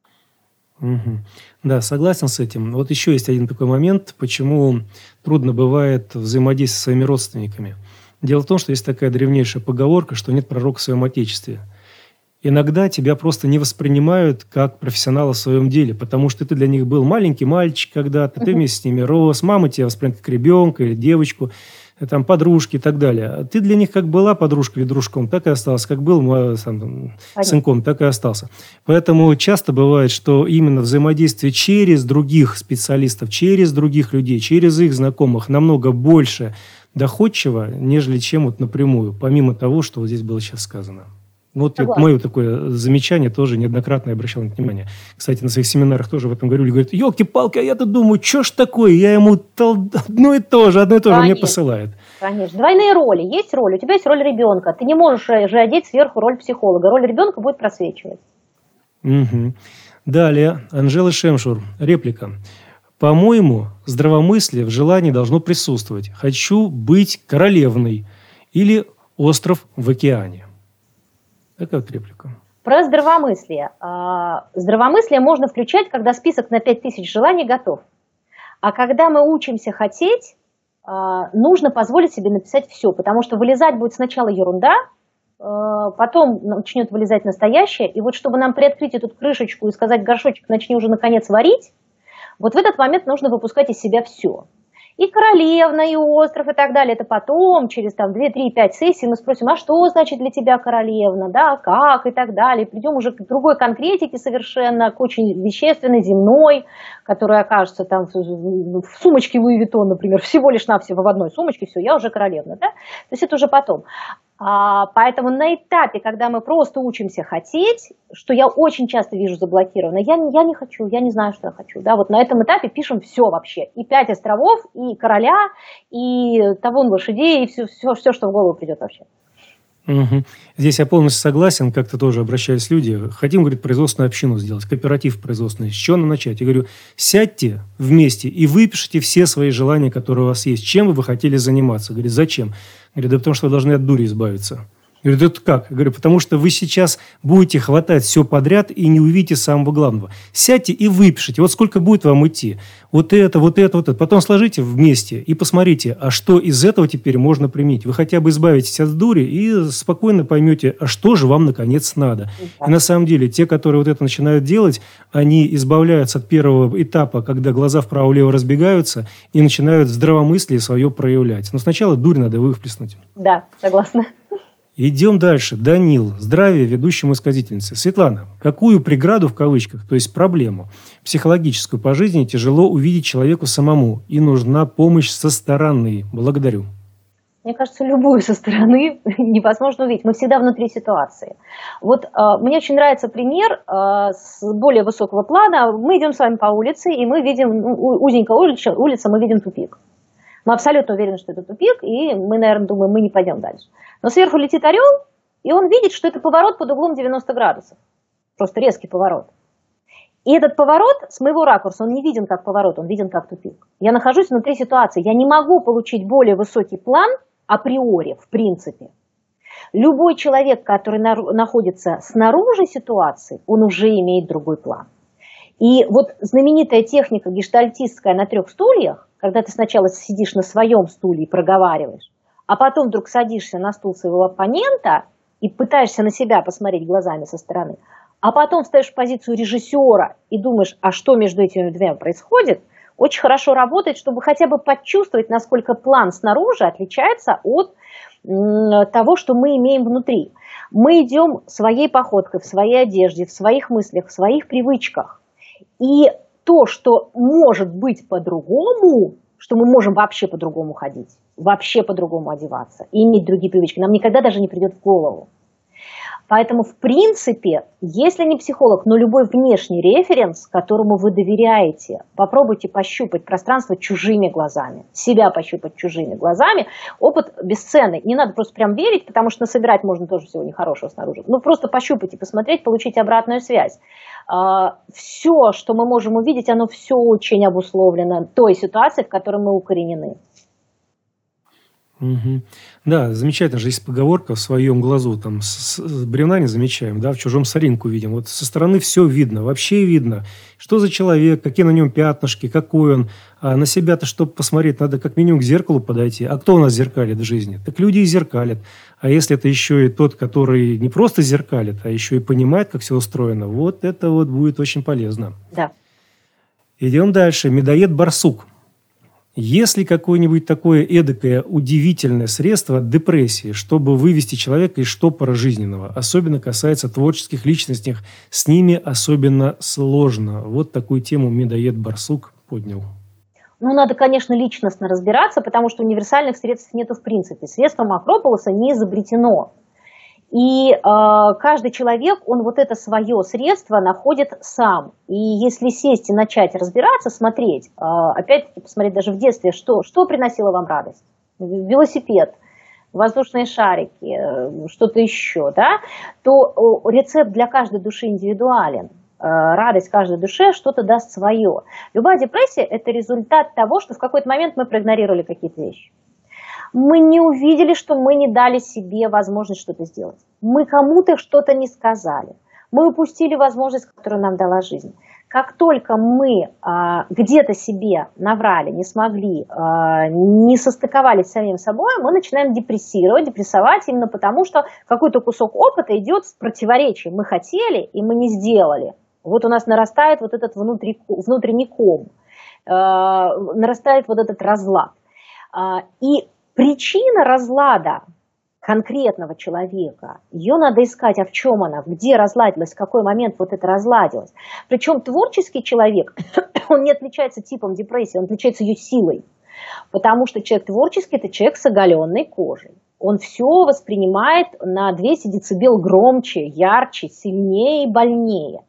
Угу. Да, согласен с этим. Вот еще есть один такой момент, почему трудно бывает взаимодействовать со своими родственниками. Дело в том, что есть такая древнейшая поговорка, что нет пророка в своем отечестве. Иногда тебя просто не воспринимают как профессионала в своем деле, потому что ты для них был маленький мальчик когда-то, ты вместе с ними рос, мама тебя воспринимает как ребенка или девочку, там, подружки и так далее. А ты для них как была подружкой или дружком, так и остался, как был сам, сынком, так и остался. Поэтому часто бывает, что именно взаимодействие через других специалистов, через других людей, через их знакомых намного больше доходчиво, нежели чем вот напрямую, помимо того, что вот здесь было сейчас сказано. Вот это мое такое замечание тоже неоднократно я обращал внимание. Кстати, на своих семинарах тоже в этом говорили. Говорят, елки-палки, а я-то думаю, что ж такое? Я ему одно и то же, одно и то же мне посылает. Конечно. Двойные роли. Есть роль, у тебя есть роль ребенка. Ты не можешь же одеть сверху роль психолога. Роль ребенка будет просвечивать. Угу. Далее, Анжела Шемшур. Реплика. По-моему, здравомыслие в желании должно присутствовать. Хочу быть королевной или остров в океане. Такая вот реплика. Про здравомыслие. Здравомыслие можно включать, когда список на пять тысяч желаний готов. А когда мы учимся хотеть, нужно позволить себе написать все, потому что вылезать будет сначала ерунда, потом начнет вылезать настоящее. И вот чтобы нам приоткрыть эту крышечку и сказать, горшочек, начни уже наконец варить, вот в этот момент нужно выпускать из себя все. И королевна, и остров, и так далее. Это потом, через там две, три, пять сессий мы спросим, а что значит для тебя королевна, да, как и так далее. Придем уже к другой конкретике совершенно, к очень вещественной, земной, которая окажется там в сумочке Луи Виттон, например, всего лишь навсего в одной сумочке, все, я уже королевна, да. То есть это уже потом. А, поэтому на этапе, когда мы просто учимся хотеть, что я очень часто вижу заблокировано, я, я не хочу, я не знаю, что я хочу. Да? Вот на этом этапе пишем все вообще. И пять островов, и короля, и табун лошадей, и все, все, все, что в голову придет вообще. Угу. Здесь я полностью согласен, как-то тоже обращались люди. Хотим, говорит, производственную общину сделать, кооператив производственный. С чего нам начать? Я говорю, сядьте вместе и выпишите все свои желания, которые у вас есть. Чем вы бы хотели заниматься? Говорит, зачем? Говорит, да потому что вы должны от дури избавиться. Я говорю, это как? Я говорю, потому что вы сейчас будете хватать все подряд и не увидите самого главного. Сядьте и выпишите. Вот сколько будет вам идти. Вот это, вот это, вот это. Потом сложите вместе и посмотрите, а что из этого теперь можно применить. Вы хотя бы избавитесь от дури и спокойно поймете, а что же вам наконец надо. И на самом деле, те, которые вот это начинают делать, они избавляются от первого этапа, когда глаза вправо-влево разбегаются и начинают здравомыслие свое проявлять. Но сначала дурь надо выплеснуть. Да, согласна. Идем дальше. Данил. Здравия ведущему исказительнице. Светлана, какую преграду, в кавычках, то есть проблему психологическую по жизни тяжело увидеть человеку самому, и нужна помощь со стороны? Благодарю. Мне кажется, любую со стороны невозможно увидеть. Мы всегда внутри ситуации. Вот э, мне очень нравится пример э, с более высокого плана. Мы идем с вами по улице, и мы видим, ну, узенькая улица, улица, мы видим тупик. Мы абсолютно уверены, что это тупик, и мы, наверное, думаем, мы не пойдем дальше. Но сверху летит орел, и он видит, что это поворот под углом девяносто градусов. Просто резкий поворот. И этот поворот с моего ракурса, он не виден как поворот, он виден как тупик. Я нахожусь внутри ситуации, я не могу получить более высокий план априори, в принципе. Любой человек, который на- находится снаружи ситуации, он уже имеет другой план. И вот знаменитая техника гештальтистская на трех стульях, когда ты сначала сидишь на своем стуле и проговариваешь, а потом вдруг садишься на стул своего оппонента и пытаешься на себя посмотреть глазами со стороны, а потом встаешь в позицию режиссера и думаешь, а что между этими двумя происходит, очень хорошо работает, чтобы хотя бы почувствовать, насколько план снаружи отличается от м, того, что мы имеем внутри. Мы идем своей походкой, в своей одежде, в своих мыслях, в своих привычках. И то, что может быть по-другому, что мы можем вообще по-другому ходить, вообще по-другому одеваться и иметь другие привычки, нам никогда даже не придет в голову. Поэтому, в принципе, если не психолог, но любой внешний референс, которому вы доверяете, попробуйте пощупать пространство чужими глазами, себя пощупать чужими глазами. Опыт бесценный. Не надо просто прям верить, потому что насобирать можно тоже всего нехорошего снаружи. Ну, просто пощупать и посмотреть, получить обратную связь. Все, что мы можем увидеть, оно все очень обусловлено той ситуацией, в которой мы укоренены. Мгм. Да, замечательно же есть поговорка «в своем глазу». Там с, с бревна не замечаем, да, в чужом соринку видим. Вот со стороны все видно, вообще видно. Что за человек, какие на нем пятнышки, какой он. А на себя-то, чтобы посмотреть, надо как минимум к зеркалу подойти. А кто у нас зеркалит в жизни? Так люди и зеркалят. А если это еще и тот, который не просто зеркалит, а еще и понимает, как все устроено, вот это вот будет очень полезно. Да. Идем дальше. Медоед-барсук. Есть ли какое-нибудь такое эдакое удивительное средство от депрессии, чтобы вывести человека из штопора жизненного? Особенно касается творческих личностей. С ними особенно сложно. Вот такую тему медоед-барсук поднял. Ну, надо, конечно, личностно разбираться, потому что универсальных средств нету в принципе. Средством Акрополоса не изобретено. И э, каждый человек, он вот это свое средство находит сам. И если сесть и начать разбираться, смотреть, э, опять-таки посмотреть даже в детстве, что, что приносило вам радость. Велосипед, воздушные шарики, э, что-то еще, да, то э, рецепт для каждой души индивидуален. Э, радость каждой душе что-то даст свое. Любая депрессия – это результат того, что в какой-то момент мы проигнорировали какие-то вещи. Мы не увидели, что мы не дали себе возможность что-то сделать. Мы кому-то что-то не сказали. Мы упустили возможность, которую нам дала жизнь. Как только мы а, где-то себе наврали, не смогли, а, не состыковались с самим собой, мы начинаем депрессировать, депрессовать именно потому, что какой-то кусок опыта идет с противоречием. Мы хотели, и мы не сделали. Вот у нас нарастает вот этот внутренний ком, а, нарастает вот этот разлад. А, и причина разлада конкретного человека, ее надо искать, а в чем она, где разладилась, в какой момент вот это разладилось. Причем творческий человек, он не отличается типом депрессии, он отличается ее силой. Потому что человек творческий – это человек с оголенной кожей. Он все воспринимает на двести децибел громче, ярче, сильнее и больнее.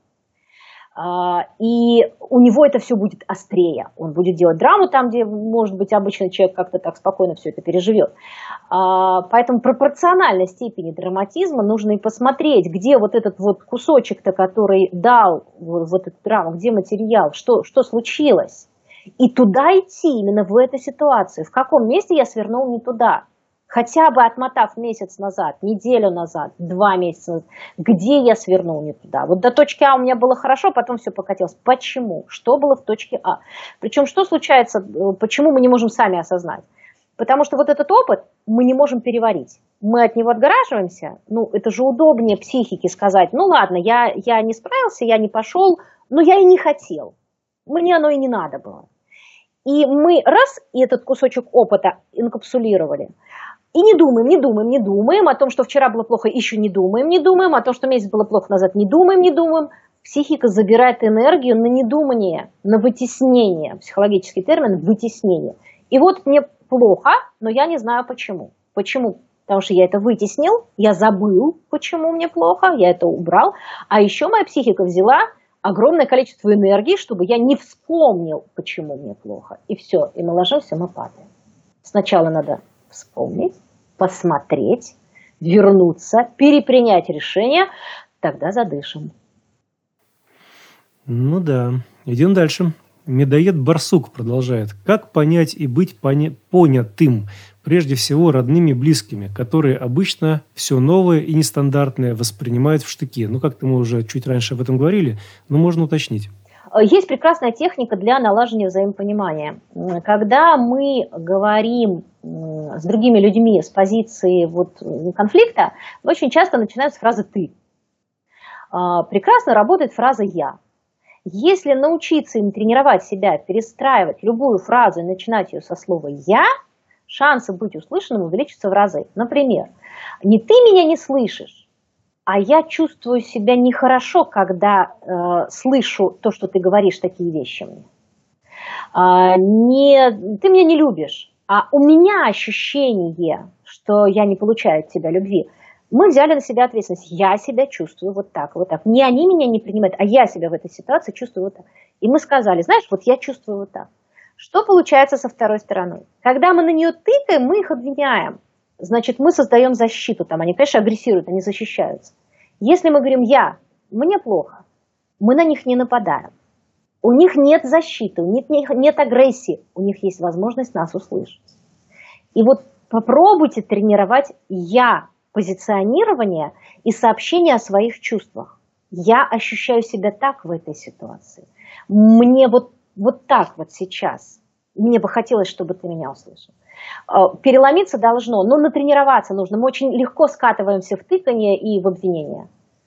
И у него это все будет острее. Он будет делать драму там, где, может быть, обычный человек как-то так спокойно все это переживет. Поэтому пропорциональной степени драматизма нужно и посмотреть, где вот этот вот кусочек-то, который дал вот эту драму, где материал, что, что случилось. И туда идти, именно в эту ситуацию. В каком месте я свернул не туда. Хотя бы отмотав месяц назад, неделю назад, два месяца назад, где я свернул не туда. Вот до точки А у меня было хорошо, потом все покатилось. Почему? Что было в точке А? Причем что случается, почему мы не можем сами осознать? Потому что вот этот опыт мы не можем переварить. Мы от него отгораживаемся. Ну, это же удобнее психике сказать, ну ладно, я, я не справился, я не пошел, но я и не хотел. Мне оно и не надо было. И мы раз, и этот кусочек опыта инкапсулировали. И не думаем, не думаем, не думаем о том, что вчера было плохо, еще не думаем, не думаем, о том, что месяц было плохо назад, не думаем, не думаем. Психика забирает энергию на недумание, на вытеснение, психологический термин вытеснение. И вот мне плохо, но я не знаю почему. Почему? Потому что я это вытеснил, я забыл, почему мне плохо, я это убрал. А еще моя психика взяла огромное количество энергии, чтобы я не вспомнил, почему мне плохо. И все, и мы ложимся, мы падаем. Сначала надо вспомнить, посмотреть, вернуться, перепринять решение, тогда задышим. Ну да. Идем дальше. Медоед Барсук продолжает. Как понять и быть поня- понятым, прежде всего, родными и близкими, которые обычно все новое и нестандартное воспринимают в штыки? Ну, как-то мы уже чуть раньше об этом говорили, но можно уточнить. Есть прекрасная техника для налаживания взаимопонимания. Когда мы говорим с другими людьми с позиции вот конфликта, очень часто начинают с фразы «ты». Прекрасно работает фраза «я». Если научиться им тренировать себя, перестраивать любую фразу и начинать ее со слова «я», шансы быть услышанным увеличатся в разы. Например, не ты меня не слышишь, а я чувствую себя нехорошо, когда э, слышу то, что ты говоришь, такие вещи мне. А, не, ты меня не любишь, а у меня ощущение, что я не получаю от тебя любви. Мы взяли на себя ответственность. Я себя чувствую вот так, вот так. Не они меня не принимают, а я себя в этой ситуации чувствую вот так. И мы сказали, знаешь, вот я чувствую вот так. Что получается со второй стороной? Когда мы на нее тыкаем, мы их обвиняем. Значит, мы создаем защиту. Там они, конечно, агрессируют, они защищаются. Если мы говорим «я», мне плохо, мы на них не нападаем. У них нет защиты, у них нет агрессии, у них есть возможность нас услышать. И вот попробуйте тренировать «я» позиционирование и сообщение о своих чувствах. Я ощущаю себя так в этой ситуации. Мне вот, вот так вот сейчас. Мне бы хотелось, чтобы ты меня услышал. Переломиться должно, но натренироваться нужно. Мы очень легко скатываемся в тыканье и в обвинение.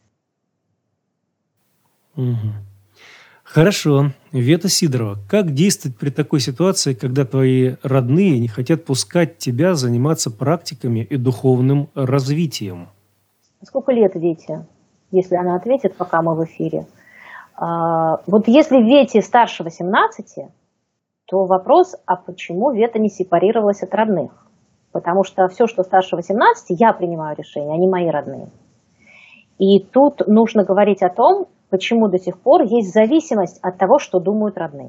Угу. Хорошо. Вета Сидорова. Как действовать при такой ситуации, когда твои родные не хотят пускать тебя заниматься практиками и духовным развитием? Сколько лет Вете, если она ответит, пока мы в эфире? А, вот если Вете старше восемнадцати, то вопрос, а почему Вета не сепарировалась от родных? Потому что все, что старше восемнадцати, я принимаю решение, а не мои родные. И тут нужно говорить о том, почему до сих пор есть зависимость от того, что думают родные.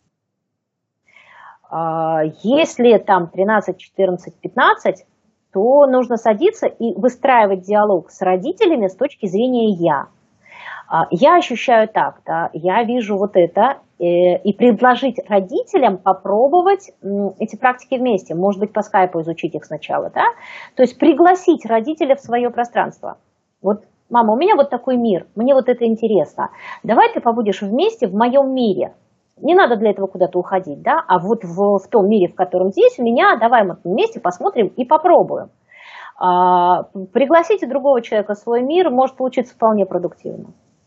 Если там тринадцать, четырнадцать, пятнадцать, то нужно садиться и выстраивать диалог с родителями с точки зрения «я». Я ощущаю так, да, я вижу вот это, и предложить родителям попробовать эти практики вместе. Может быть, по скайпу изучить их сначала, да? То есть пригласить родителя в свое пространство. Вот, мама, у меня вот такой мир, мне вот это интересно. Давай ты побудешь вместе в моем мире. Не надо для этого куда-то уходить, да? А вот в, в том мире, в котором здесь у меня, давай мы вместе посмотрим и попробуем. А, пригласите другого человека в свой мир, может получиться вполне продуктивно.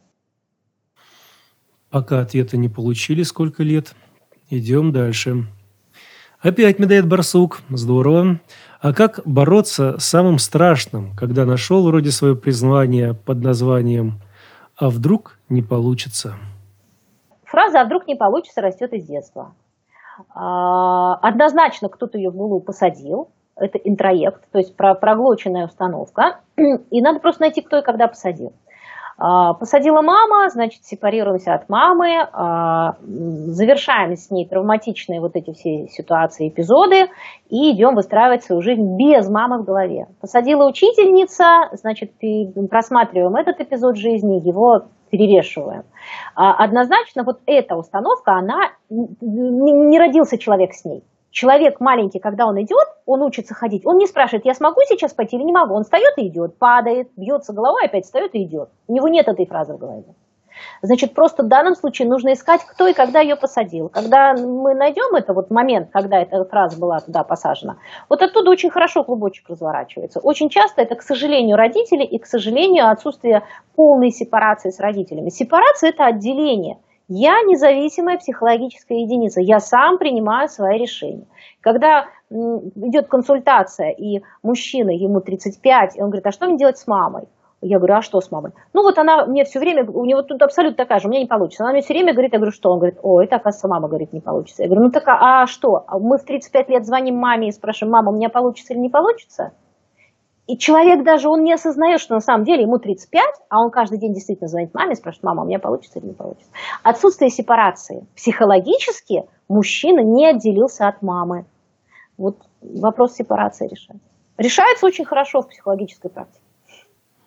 Пока ответа не получили, сколько лет. Идем дальше. Опять медоед Барсук. Здорово. А как бороться с самым страшным, когда нашел вроде свое призвание под названием «А вдруг не получится»? Фраза «а вдруг не получится» растет из детства. Однозначно кто-то ее в голову посадил. Это интроект, то есть проглоченная установка. И надо просто найти, кто и когда посадил. Посадила мама, значит, сепарируемся от мамы, завершаем с ней травматичные вот эти все ситуации, эпизоды и идем выстраивать свою жизнь без мамы в голове. Посадила учительница, значит, просматриваем этот эпизод жизни, его перерешиваем. Однозначно вот эта установка, она, не родился человек с ней. Человек маленький, когда он идет, он учится ходить, он не спрашивает, я смогу сейчас пойти или не могу. Он встает и идет, падает, бьется головой, опять встает и идет. У него нет этой фразы в голове. Значит, просто в данном случае нужно искать, кто и когда ее посадил. Когда мы найдем это, вот момент, когда эта фраза была туда посажена, вот оттуда очень хорошо клубочек разворачивается. Очень часто это, к сожалению, родители и, к сожалению, отсутствие полной сепарации с родителями. Сепарация – это отделение. Я независимая психологическая единица, я сам принимаю свои решения. Когда идет консультация, и мужчина, ему тридцать пять, и он говорит, а что мне делать с мамой? Я говорю, а что с мамой? Ну вот она мне все время, у него тут абсолютно такая же, у меня не получится. Она мне все время говорит, я говорю, что? Он говорит, ой, это, оказывается, мама говорит, не получится. Я говорю, ну так, а что? Мы в тридцать пять лет звоним маме и спрашиваем, мама, у меня получится или не получится? И человек даже, он не осознает, что на самом деле ему тридцать пять, а он каждый день действительно звонит маме и спрашивает, мама, у меня получится или не получится. Отсутствие сепарации. Психологически мужчина не отделился от мамы. Вот вопрос сепарации решается. Решается очень хорошо в психологической практике.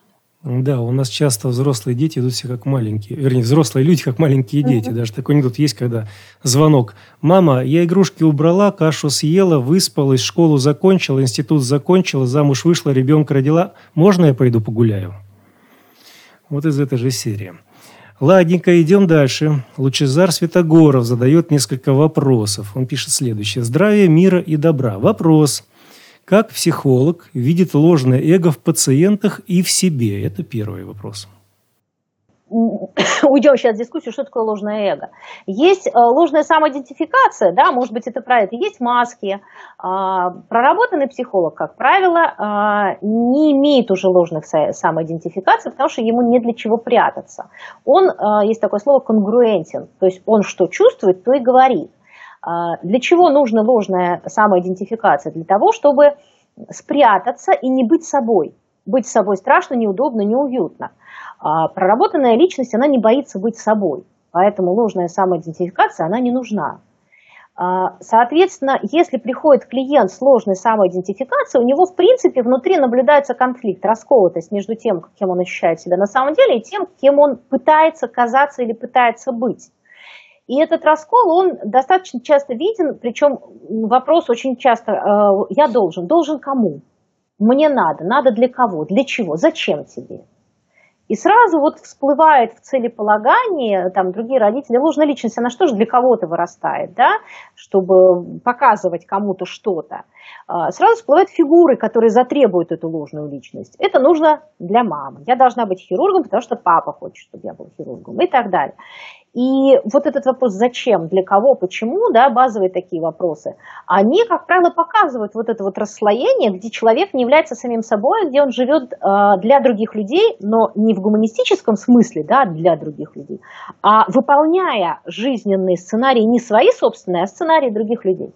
Да, у нас часто взрослые дети идут все как маленькие. Вернее, взрослые люди как маленькие дети. Даже такой анекдот есть, когда звонок. Мама, я игрушки убрала, кашу съела, выспалась, школу закончила, институт закончила, замуж вышла, ребенка родила. Можно я пойду погуляю? Вот из этой же серии. Ладненько, идем дальше. Лучезар Святогоров задает несколько вопросов. Он пишет следующее. Здравия, мира и добра. Вопрос. Как психолог видит ложное эго в пациентах и в себе? Это первый вопрос. Уйдем сейчас в дискуссию, что такое ложное эго. Есть ложная самоидентификация, да, может быть, это про это. Есть маски. Проработанный психолог, как правило, не имеет уже ложных самоидентификаций, потому что ему не для чего прятаться. Он, есть такое слово, конгруентен, то есть он что чувствует, то и говорит. Для чего нужна ложная самоидентификация? Для того, чтобы спрятаться и не быть собой. Быть собой страшно, неудобно, неуютно. Проработанная личность, она не боится быть собой. Поэтому ложная самоидентификация, она не нужна. Соответственно, если приходит клиент с ложной самоидентификацией, у него, в принципе, внутри наблюдается конфликт, расколотость между тем, кем он ощущает себя на самом деле, и тем, кем он пытается казаться или пытается быть. И этот раскол, он достаточно часто виден, причем вопрос очень часто, я должен, должен кому? Мне надо, надо для кого, для чего, зачем тебе? И сразу вот всплывает в целеполагании, там другие родители, ложная личность, она что же для кого-то вырастает, да, чтобы показывать кому-то что-то. Сразу всплывают фигуры, которые затребуют эту ложную личность. Это нужно для мамы. Я должна быть хирургом, потому что папа хочет, чтобы я был хирургом и так далее. И вот этот вопрос «зачем?», «для кого?», «почему?», да, базовые такие вопросы, они, как правило, показывают вот это вот расслоение, где человек не является самим собой, где он живет э, для других людей, но не в гуманистическом смысле, да, для других людей, а выполняя жизненные сценарии не свои собственные, а сценарии других людей.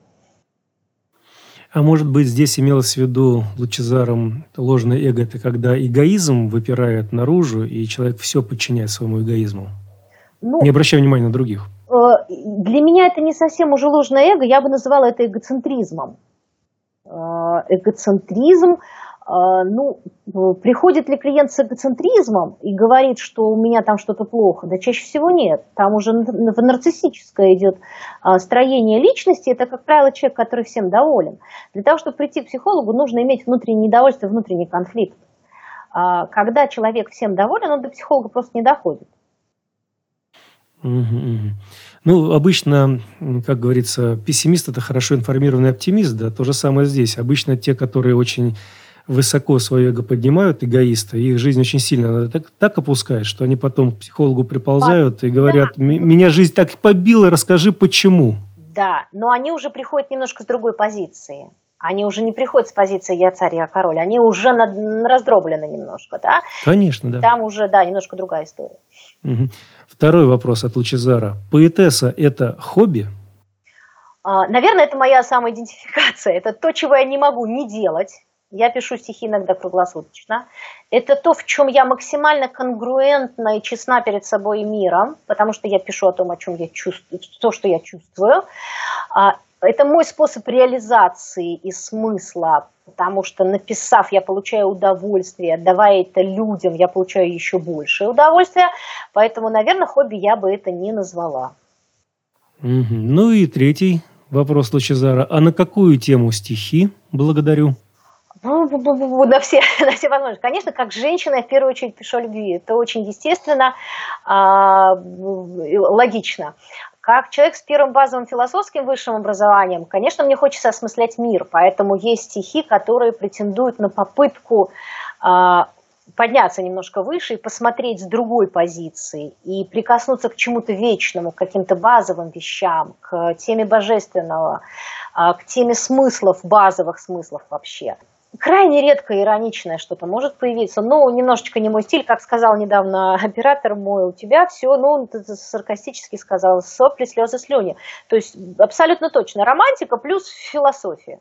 А может быть, здесь имелось в виду Лучезаром ложное эго – это когда эгоизм выпирает наружу, и человек все подчиняет своему эгоизму? Ну, не обращая внимания на других. Для меня это не совсем уже ложное эго, я бы называла это эгоцентризмом. Эгоцентризм, ну, приходит ли клиент с эгоцентризмом и говорит, что у меня там что-то плохо? Да чаще всего нет. Там уже нарциссическое идет строение личности, это, как правило, человек, который всем доволен. Для того, чтобы прийти к психологу, нужно иметь внутреннее недовольство, внутренний конфликт. Когда человек всем доволен, он до психолога просто не доходит. Угу, угу. Ну, обычно, как говорится, пессимист – это хорошо информированный оптимист, да, то же самое здесь. Обычно те, которые очень высоко свое эго поднимают, эгоисты, их жизнь очень сильно так, так опускает, что они потом к психологу приползают и говорят, да. меня жизнь так побила, расскажи, почему. Да, но они уже приходят немножко с другой позиции. Они уже не приходят с позиции «я царь, я король», они уже над, раздроблены немножко, да? Конечно, да. Там уже, да, немножко другая история. Угу. Второй вопрос от Лучезара. Поэтесса – это хобби? А, наверное, это моя самоидентификация. Это то, чего я не могу не делать. Я пишу стихи иногда круглосуточно. Это то, в чем я максимально конгруентна и честна перед собой и миром, потому что я пишу о том, о чем я чувствую, то, что я чувствую. А, это мой способ реализации и смысла, потому что, написав, я получаю удовольствие, отдавая это людям, я получаю еще большее удовольствие, поэтому, наверное, хобби я бы это не назвала. Угу. Ну и третий вопрос Лучезара. А на какую тему стихи? Благодарю. На все, на все возможности. Конечно, как женщина, я в первую очередь пишу о любви. Это очень естественно, логично. Как человек с первым базовым философским высшим образованием, конечно, мне хочется осмыслять мир, поэтому есть стихи, которые претендуют на попытку э, подняться немножко выше и посмотреть с другой позиции, и прикоснуться к чему-то вечному, к каким-то базовым вещам, к теме божественного, э, к теме смыслов, базовых смыслов вообще. Крайне редко ироничное что-то может появиться, но немножечко не мой стиль, как сказал недавно оператор мой, у тебя все, ну, ты саркастически сказал, сопли, слезы, слюни. То есть абсолютно точно, романтика плюс философия.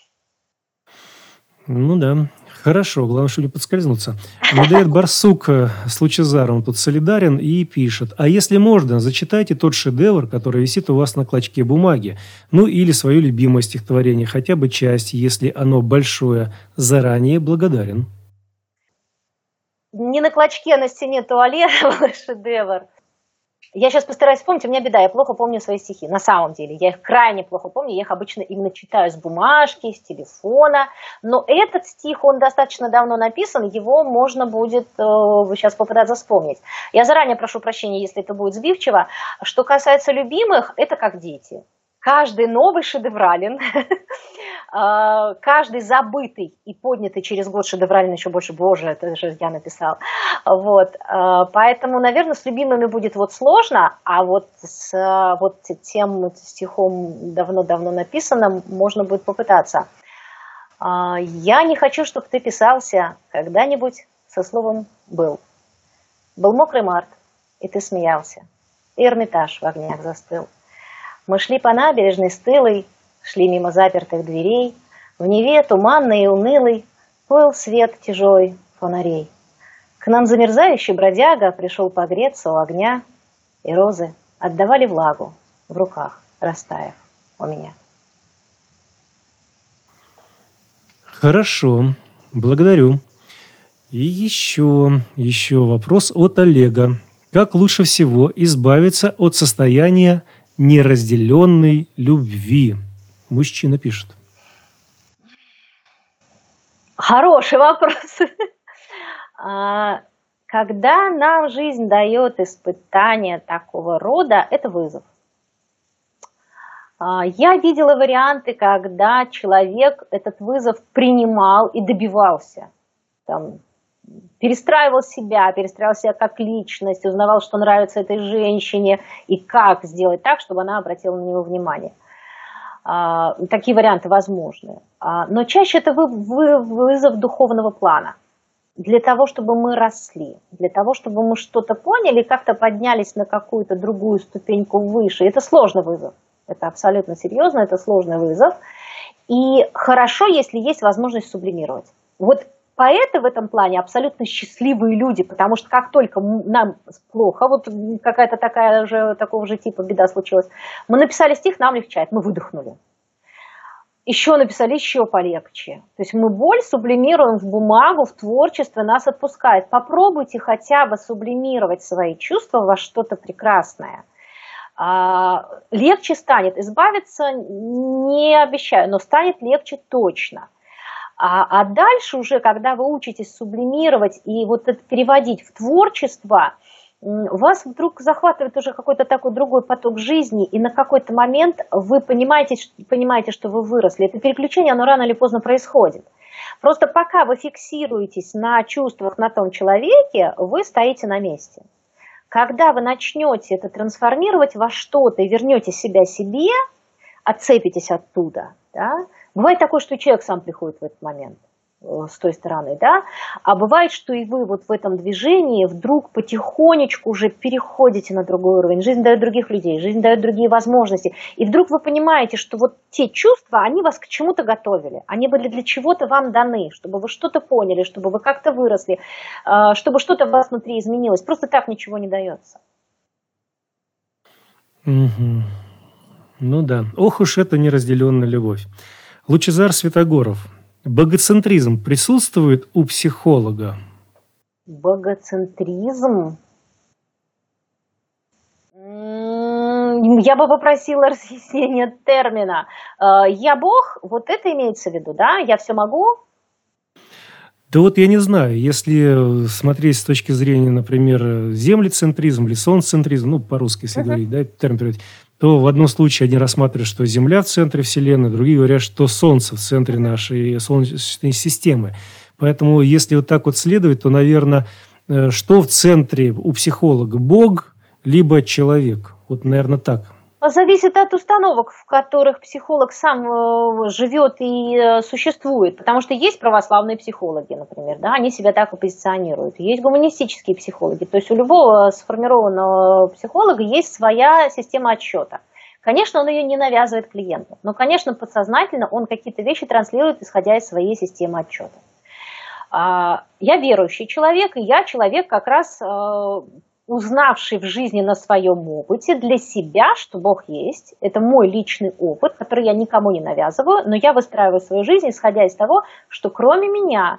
Ну да, хорошо, главное, чтобы не подскользнуться. Медает Барсук с Лучезаром тут солидарен и пишет: а если можно, зачитайте тот шедевр, который висит у вас на клочке бумаги, ну или свое любимое стихотворение, хотя бы часть, если оно большое, заранее благодарен. не на клочке, а на стене туалета был шедевр. Я сейчас постараюсь вспомнить, у меня беда, я плохо помню свои стихи, на самом деле. Я их крайне плохо помню, я их обычно именно читаю с бумажки, с телефона. Но этот стих, он достаточно давно написан, его можно будет э, сейчас попытаться вспомнить. Я заранее прошу прощения, если это будет сбивчиво. Что касается любимых, это как дети. Каждый новый шедеврален, каждый забытый и поднятый через год шедеврален еще больше, боже, это же я написал. Вот. Поэтому, наверное, с любимыми будет вот сложно, а вот с вот тем стихом давно-давно написанным можно будет попытаться. Я не хочу, чтобы ты писался когда-нибудь со словом «был». Был мокрый март, и ты смеялся, и Эрмитаж в огнях застыл. Мы шли по набережной стылой, шли мимо запертых дверей. В Неве туманный и унылый плыл свет тяжелый фонарей. К нам замерзающий бродяга пришел погреться у огня, и розы отдавали влагу в руках, растаяв у меня. Хорошо, благодарю. И еще, еще вопрос от Олега. Как лучше всего избавиться от состояния неразделенной любви? Мужчина пишет. Хороший вопрос. Когда нам жизнь дает испытания такого рода, это вызов. Я видела варианты, когда человек этот вызов принимал и добивался. Там, перестраивал себя, перестраивал себя как личность, узнавал, что нравится этой женщине, и как сделать так, чтобы она обратила на него внимание. А, такие варианты возможны. А, но чаще это вы, вы, вызов духовного плана. Для того, чтобы мы росли, для того, чтобы мы что-то поняли, как-то поднялись на какую-то другую ступеньку выше. Это сложный вызов. Это абсолютно серьезно, это сложный вызов. И хорошо, если есть возможность сублимировать. Вот поэты в этом плане абсолютно счастливые люди, потому что как только нам плохо, вот какая-то такая же, такого же типа беда случилась, мы написали стих, нам легчает, мы выдохнули. Еще написали, еще полегче. То есть мы боль сублимируем в бумагу, в творчество, нас отпускает. Попробуйте хотя бы сублимировать свои чувства во что-то прекрасное. Легче станет, избавиться не обещаю, но станет легче точно. А, а дальше уже, когда вы учитесь сублимировать и вот это переводить в творчество, вас вдруг захватывает уже какой-то такой другой поток жизни, и на какой-то момент вы понимаете, понимаете, что вы выросли. Это переключение, оно рано или поздно происходит. Просто пока вы фиксируетесь на чувствах на том человеке, вы стоите на месте. Когда вы начнете это трансформировать во что-то и вернете себя себе, отцепитесь оттуда, да, бывает такое, что человек сам приходит в этот момент с той стороны, да, а бывает, что и вы вот в этом движении вдруг потихонечку уже переходите на другой уровень. Жизнь дает других людей, жизнь дает другие возможности, и вдруг вы понимаете, что вот те чувства, они вас к чему-то готовили, они были для чего-то вам даны, чтобы вы что-то поняли, чтобы вы как-то выросли, чтобы что-то в вас внутри изменилось. Просто так ничего не дается. Угу. Ну да. Ох уж это неразделенная любовь. Лучезар Святогоров. Богоцентризм присутствует у психолога? Богоцентризм? Я бы попросила разъяснения термина. Я Бог, вот это имеется в виду, да? Я все могу? Да вот я не знаю, если смотреть с точки зрения, например, землецентризм или солнцентризм, ну, по-русски, если uh-huh. говорить, да, термин переводить, то в одном случае они рассматривают, что Земля в центре Вселенной, другие говорят, что Солнце в центре нашей Солнечной системы. Поэтому, если вот так вот следовать, то, наверное, что в центре у психолога? Бог, либо человек? Вот, наверное, так. Зависит от установок, в которых психолог сам живет и существует. Потому что есть православные психологи, например, да, они себя так и позиционируют. Есть гуманистические психологи. То есть у любого сформированного психолога есть своя система отсчета. Конечно, он ее не навязывает клиенту, но, конечно, подсознательно он какие-то вещи транслирует, исходя из своей системы отсчета. Я верующий человек, и я человек как раз... узнавший в жизни на своем опыте для себя, что Бог есть. Это мой личный опыт, который я никому не навязываю, но я выстраиваю свою жизнь, исходя из того, что кроме меня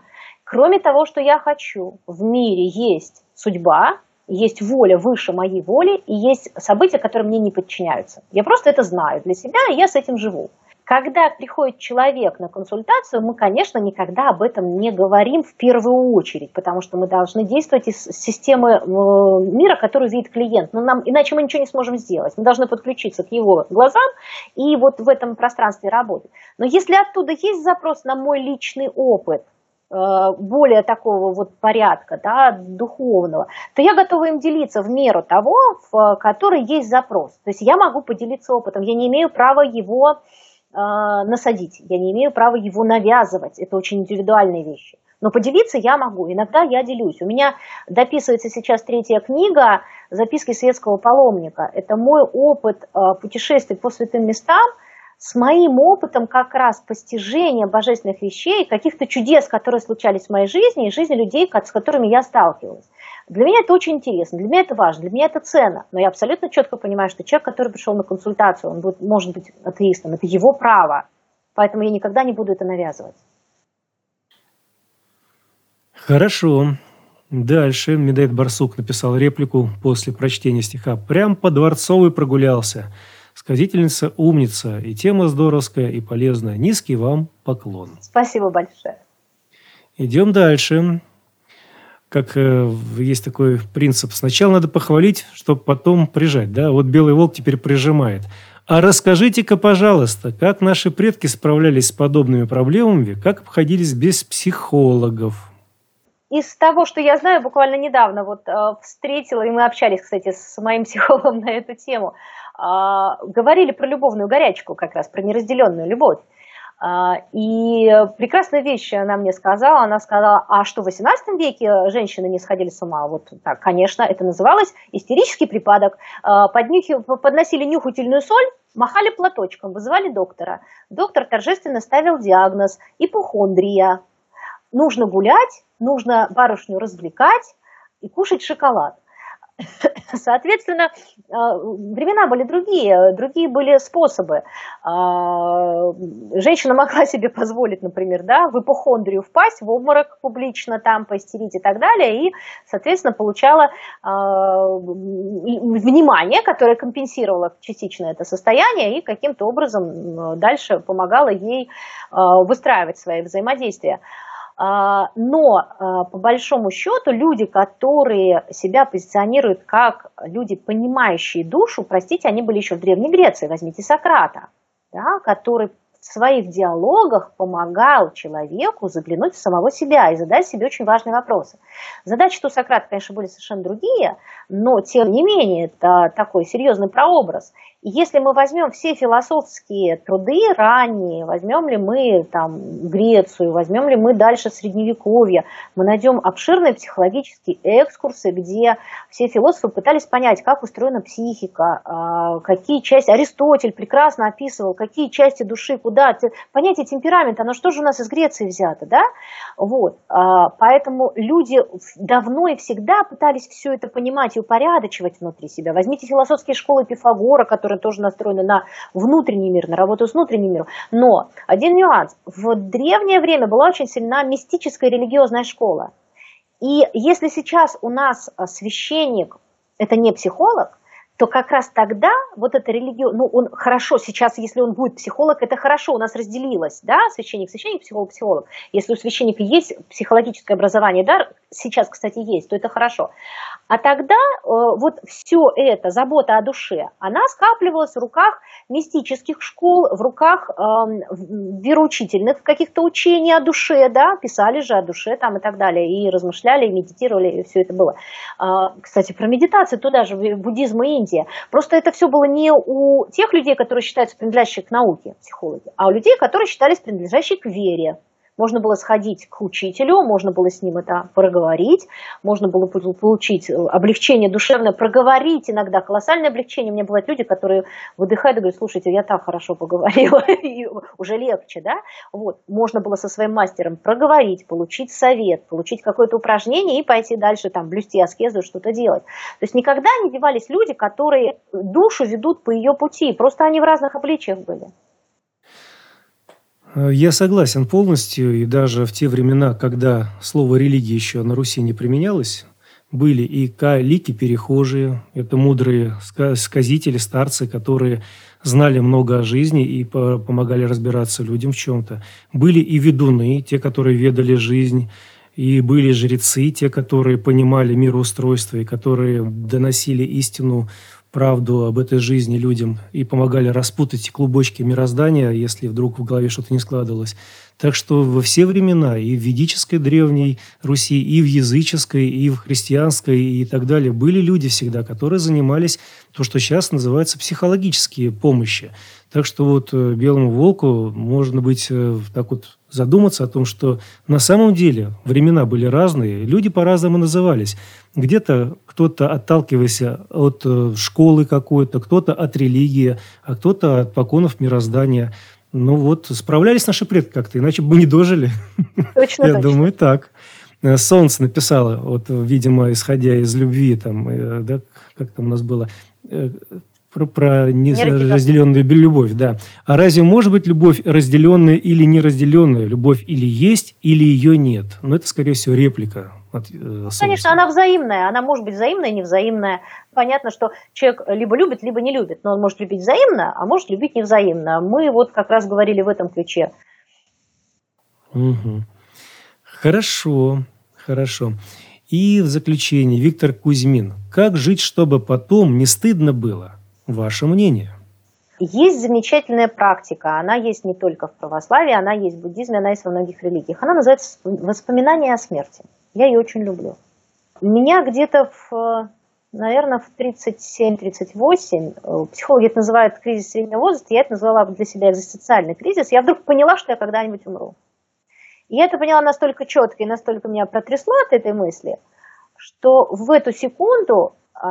Кроме того, что я хочу, в мире есть судьба, есть воля выше моей воли, и есть события, которые мне не подчиняются. Я просто это знаю для себя, и я с этим живу. Когда приходит человек на консультацию, мы, конечно, никогда об этом не говорим в первую очередь, потому что мы должны действовать из системы мира, которую видит клиент. Но нам, иначе мы ничего не сможем сделать. Мы должны подключиться к его глазам и вот в этом пространстве работать. Но если оттуда есть запрос на мой личный опыт, более такого вот порядка, да, духовного, то я готова им делиться в меру того, в который есть запрос. То есть я могу поделиться опытом, я не имею права его насадить, я не имею права его навязывать, это очень индивидуальные вещи. Но поделиться я могу, иногда я делюсь. У меня дописывается сейчас третья книга «Записки светского паломника». Это мой опыт путешествий по святым местам с моим опытом как раз постижения божественных вещей, каких-то чудес, которые случались в моей жизни и жизни людей, с которыми я сталкивалась. Для меня это очень интересно, для меня это важно, для меня это ценно. Но я абсолютно четко понимаю, что человек, который пришел на консультацию, он будет, может быть атеистом, это его право. Поэтому я никогда не буду это навязывать. Хорошо. Дальше Медет Барсук написал реплику после прочтения стиха. «Прям по Дворцовой прогулялся. Сказительница умница, и тема здоровская, и полезная. Низкий вам поклон». Спасибо большое. Идем дальше. Как э, есть такой принцип. Сначала надо похвалить, чтобы потом прижать. Да? Вот белый волк теперь прижимает. А расскажите-ка, пожалуйста, как наши предки справлялись с подобными проблемами, как обходились без психологов? Из того, что я знаю, буквально недавно вот э, встретила, и мы общались, кстати, с моим психологом на эту тему, э, говорили про любовную горячку как раз, про неразделенную любовь. И прекрасная вещь она мне сказала, она сказала, а что в восемнадцатом веке женщины не сходили с ума? Вот так, конечно, это называлось истерический припадок. Поднюхи, подносили нюхательную соль, махали платочком, вызывали доктора. Доктор торжественно ставил диагноз ипохондрия. Нужно гулять, нужно барышню развлекать и кушать шоколад. Соответственно, времена были другие, другие были способы. Женщина могла себе позволить, например, да, в ипохондрию впасть, в обморок публично там поистерить и так далее, и, соответственно, получала внимание, которое компенсировало частично это состояние и каким-то образом дальше помогало ей выстраивать свои взаимодействия. Но, по большому счету, люди, которые себя позиционируют как люди, понимающие душу, простите, они были еще в Древней Греции, возьмите Сократа, да, который в своих диалогах помогал человеку заглянуть в самого себя и задать себе очень важные вопросы. Задачи у Сократа, конечно, были совершенно другие, но, тем не менее, это такой серьезный прообраз. И если мы возьмем все философские труды ранние, возьмем ли мы там Грецию, возьмем ли мы дальше Средневековье, мы найдем обширные психологические экскурсы, где все философы пытались понять, как устроена психика, какие части, Аристотель прекрасно описывал, какие части души, куда, понятие темперамента, оно что же у нас из Греции взято, да? Вот. Поэтому люди давно и всегда пытались все это понимать и упорядочивать внутри себя. Возьмите философские школы Пифагора, которые тоже настроены на внутренний мир, на работу с внутренним миром. Но один нюанс. В древнее время была очень сильна мистическая религиозная школа. И если сейчас у нас священник – это не психолог, то как раз тогда вот это религио, ну он хорошо, сейчас если он будет психолог, это хорошо, у нас разделилось, да, священник, священник, психолог, психолог. Если у священника есть психологическое образование, да, сейчас, кстати, есть, то это хорошо. А тогда э, вот все это, забота о душе, она скапливалась в руках мистических школ, в руках э, вероучительных каких-то учений о душе, да, писали же о душе там и так далее, и размышляли, и медитировали, и все это было. Э, кстати, про медитацию туда же, буддизм и Индия. Просто это все было не у тех людей, которые считаются принадлежащими к науке, психологи, а у людей, которые считались принадлежащими к вере. Можно было сходить к учителю, можно было с ним это проговорить, можно было получить облегчение душевное, проговорить иногда, колоссальное облегчение. У меня бывают люди, которые выдыхают и говорят, слушайте, я так хорошо поговорила, и уже легче, да? Вот. Можно было со своим мастером проговорить, получить совет, получить какое-то упражнение и пойти дальше, там, блюсти аскезу, что-то делать. То есть никогда не девались люди, которые душу ведут по ее пути, просто они в разных обличиях были. Я согласен полностью, и даже в те времена, когда слово «религия» еще на Руси не применялось, были и калики-перехожие, это мудрые сказители, старцы, которые знали много о жизни и помогали разбираться людям в чем-то. Были и ведуны, те, которые ведали жизнь, и были жрецы, те, которые понимали мироустройство и которые доносили истину, правду об этой жизни людям и помогали распутать клубочки мироздания, если вдруг в голове что-то не складывалось. Так что во все времена, и в ведической древней Руси, и в языческой, и в христианской, и так далее, были люди всегда, которые занимались то, что сейчас называется психологические помощи. Так что вот белому волку можно быть так вот задуматься о том, что на самом деле времена были разные, люди по-разному назывались. Где-то кто-то, отталкиваясь от школы какой-то, кто-то от религии, а кто-то от поконов мироздания. Ну вот, справлялись наши предки как-то, иначе бы не дожили. Точно, Я точно. думаю, так. Солнце написало, вот, видимо, исходя из любви, там, да, как там у нас было, про, про неразделенную любовь, да. А разве может быть любовь разделенная или неразделенная? Любовь или есть, или ее нет? Ну, это, скорее всего, реплика. От, э, Конечно, она взаимная. Она может быть взаимная, невзаимная. Понятно, что человек либо любит, либо не любит. Но он может любить взаимно, а может любить невзаимно. Мы вот как раз говорили в этом ключе. Угу. Хорошо, хорошо. И в заключение, Виктор Кузьмин. Как жить, чтобы потом не стыдно было? Ваше мнение? Есть замечательная практика. Она есть не только в православии, она есть в буддизме, она есть во многих религиях. Она называется «Воспоминание о смерти». Я ее очень люблю. Меня где-то, в, наверное, в тридцать семь тридцать восемь, психологи это называют кризис среднего возраста, я это назвала для себя экзистенциальный кризис, я вдруг поняла, что я когда-нибудь умру. И я это поняла настолько четко и настолько меня протрясло от этой мысли, что в эту секунду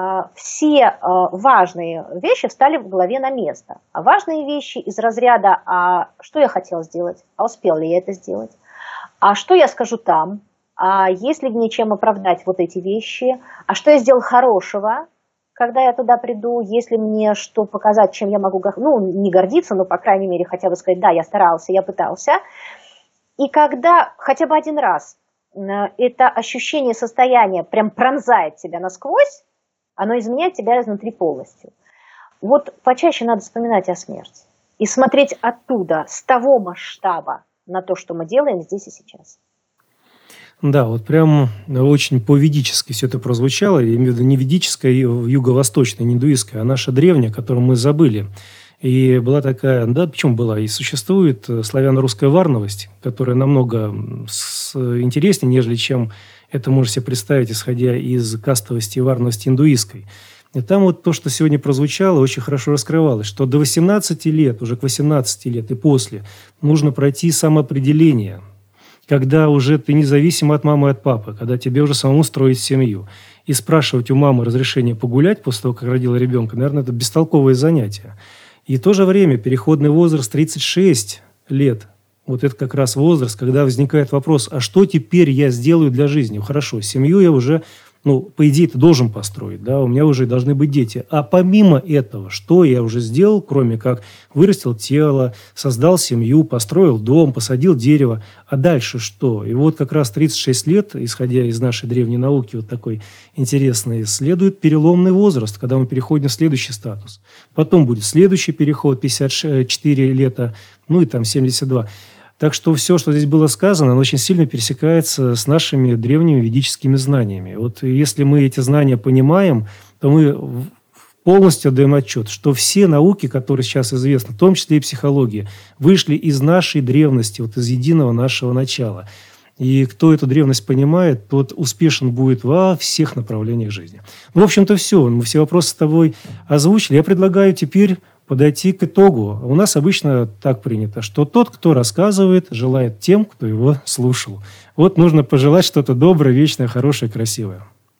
все важные вещи встали в голове на место. А важные вещи из разряда «а что я хотела сделать?», «а успел ли я это сделать?», «а что я скажу там?», «а есть ли мне чем оправдать вот эти вещи?», «а что я сделал хорошего, когда я туда приду?», «есть ли мне что показать, чем я могу, ну, не гордиться, но, по крайней мере, хотя бы сказать, да, я старался, я пытался». И когда хотя бы один раз это ощущение состояния прям пронзает тебя насквозь, оно изменяет тебя изнутри полностью. Вот почаще надо вспоминать о смерти и смотреть оттуда, с того масштаба на то, что мы делаем здесь и сейчас. Да, вот прям очень по-ведически все это прозвучало. Я имею в виду не ведическое, юго-восточное, не индуистское, а наше древнее, которое мы забыли. И была такая, да, почему была, и существует славяно-русская варновость, которая намного интереснее, нежели чем это можно себе представить, исходя из кастовости и варновости индуистской. И там вот то, что сегодня прозвучало, очень хорошо раскрывалось, что до восемнадцати лет, уже к восемнадцати лет и после, нужно пройти самоопределение, когда уже ты независим от мамы и от папы, когда тебе уже самому строить семью. И спрашивать у мамы разрешение погулять после того, как родила ребенка, наверное, это бестолковое занятие. И в то же время переходный возраст тридцать шесть лет, вот это как раз возраст, когда возникает вопрос, а что теперь я сделаю для жизни? Хорошо, семью я уже, ну, по идее, ты должен построить, да, у меня уже должны быть дети. А помимо этого, что я уже сделал, кроме как вырастил тело, создал семью, построил дом, посадил дерево, а дальше что? И вот как раз тридцать шесть лет, исходя из нашей древней науки, вот такой интересный, следует переломный возраст, когда мы переходим в следующий статус. Потом будет следующий переход, пятьдесят четыре лета, ну и там семьдесят два. Так что все, что здесь было сказано, оно очень сильно пересекается с нашими древними ведическими знаниями. Вот если мы эти знания понимаем, то мы полностью отдаем отчет, что все науки, которые сейчас известны, в том числе и психология, вышли из нашей древности, вот из единого нашего начала. И кто эту древность понимает, тот успешен будет во всех направлениях жизни. Ну, в общем-то, все. Мы все вопросы с тобой озвучили. Я предлагаю теперь подойти к итогу. У нас обычно так принято, что тот, кто рассказывает, желает тем, кто его слушал. Вот нужно пожелать что-то доброе, вечное, хорошее, красивое.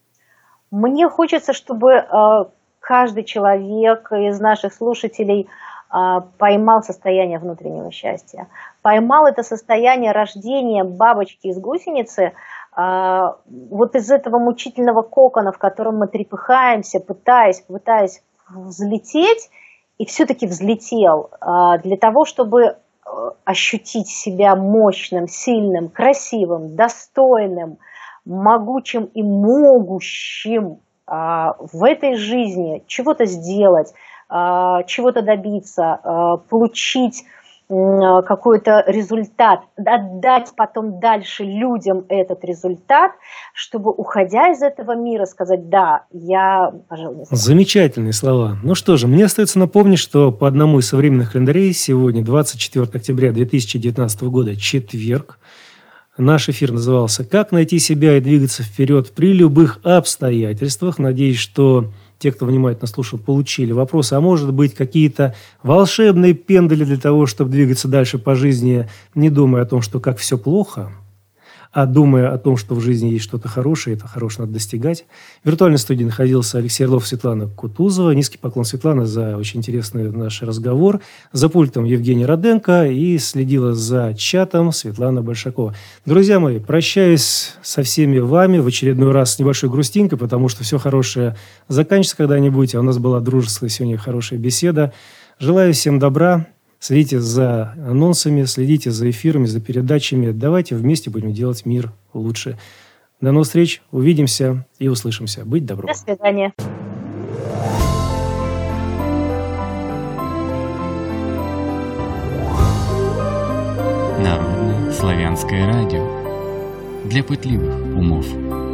Мне хочется, чтобы э, каждый человек из наших слушателей э, поймал состояние внутреннего счастья. Поймал это состояние рождения бабочки из гусеницы, э, вот из этого мучительного кокона, в котором мы трепыхаемся, пытаясь, пытаясь взлететь, и все-таки взлетел для того, чтобы ощутить себя мощным, сильным, красивым, достойным, могучим и могущим в этой жизни чего-то сделать, чего-то добиться, получить какой-то результат, отдать потом дальше людям этот результат, чтобы, уходя из этого мира, сказать: да, я, пожалуй, не Замечательные слова. Ну что же, мне остается напомнить, что по одному из современных календарей сегодня, двадцать четвёртого октября две тысячи девятнадцатого года, четверг, наш эфир назывался «Как найти себя и двигаться вперед при любых обстоятельствах». Надеюсь, что те, кто внимательно слушал, получили вопросы, а может быть, какие-то волшебные пендали для того, чтобы двигаться дальше по жизни, не думая о том, что как все плохо, а думая о том, что в жизни есть что-то хорошее, это хорошее надо достигать. В виртуальной студии находился Алексей Орлов, Светлана Кутузова. Низкий поклон, Светлана, за очень интересный наш разговор. За пультом Евгений Роденко, и следила за чатом Светлана Большакова. Друзья мои, прощаюсь со всеми вами в очередной раз с небольшой грустинкой, потому что все хорошее заканчивается когда-нибудь, а у нас была дружеская сегодня хорошая беседа. Желаю всем добра. Следите за анонсами, следите за эфирами, за передачами. Давайте вместе будем делать мир лучше. До новых встреч, увидимся и услышимся. Быть добром. До свидания. Народное славянское радио. Для пытливых умов.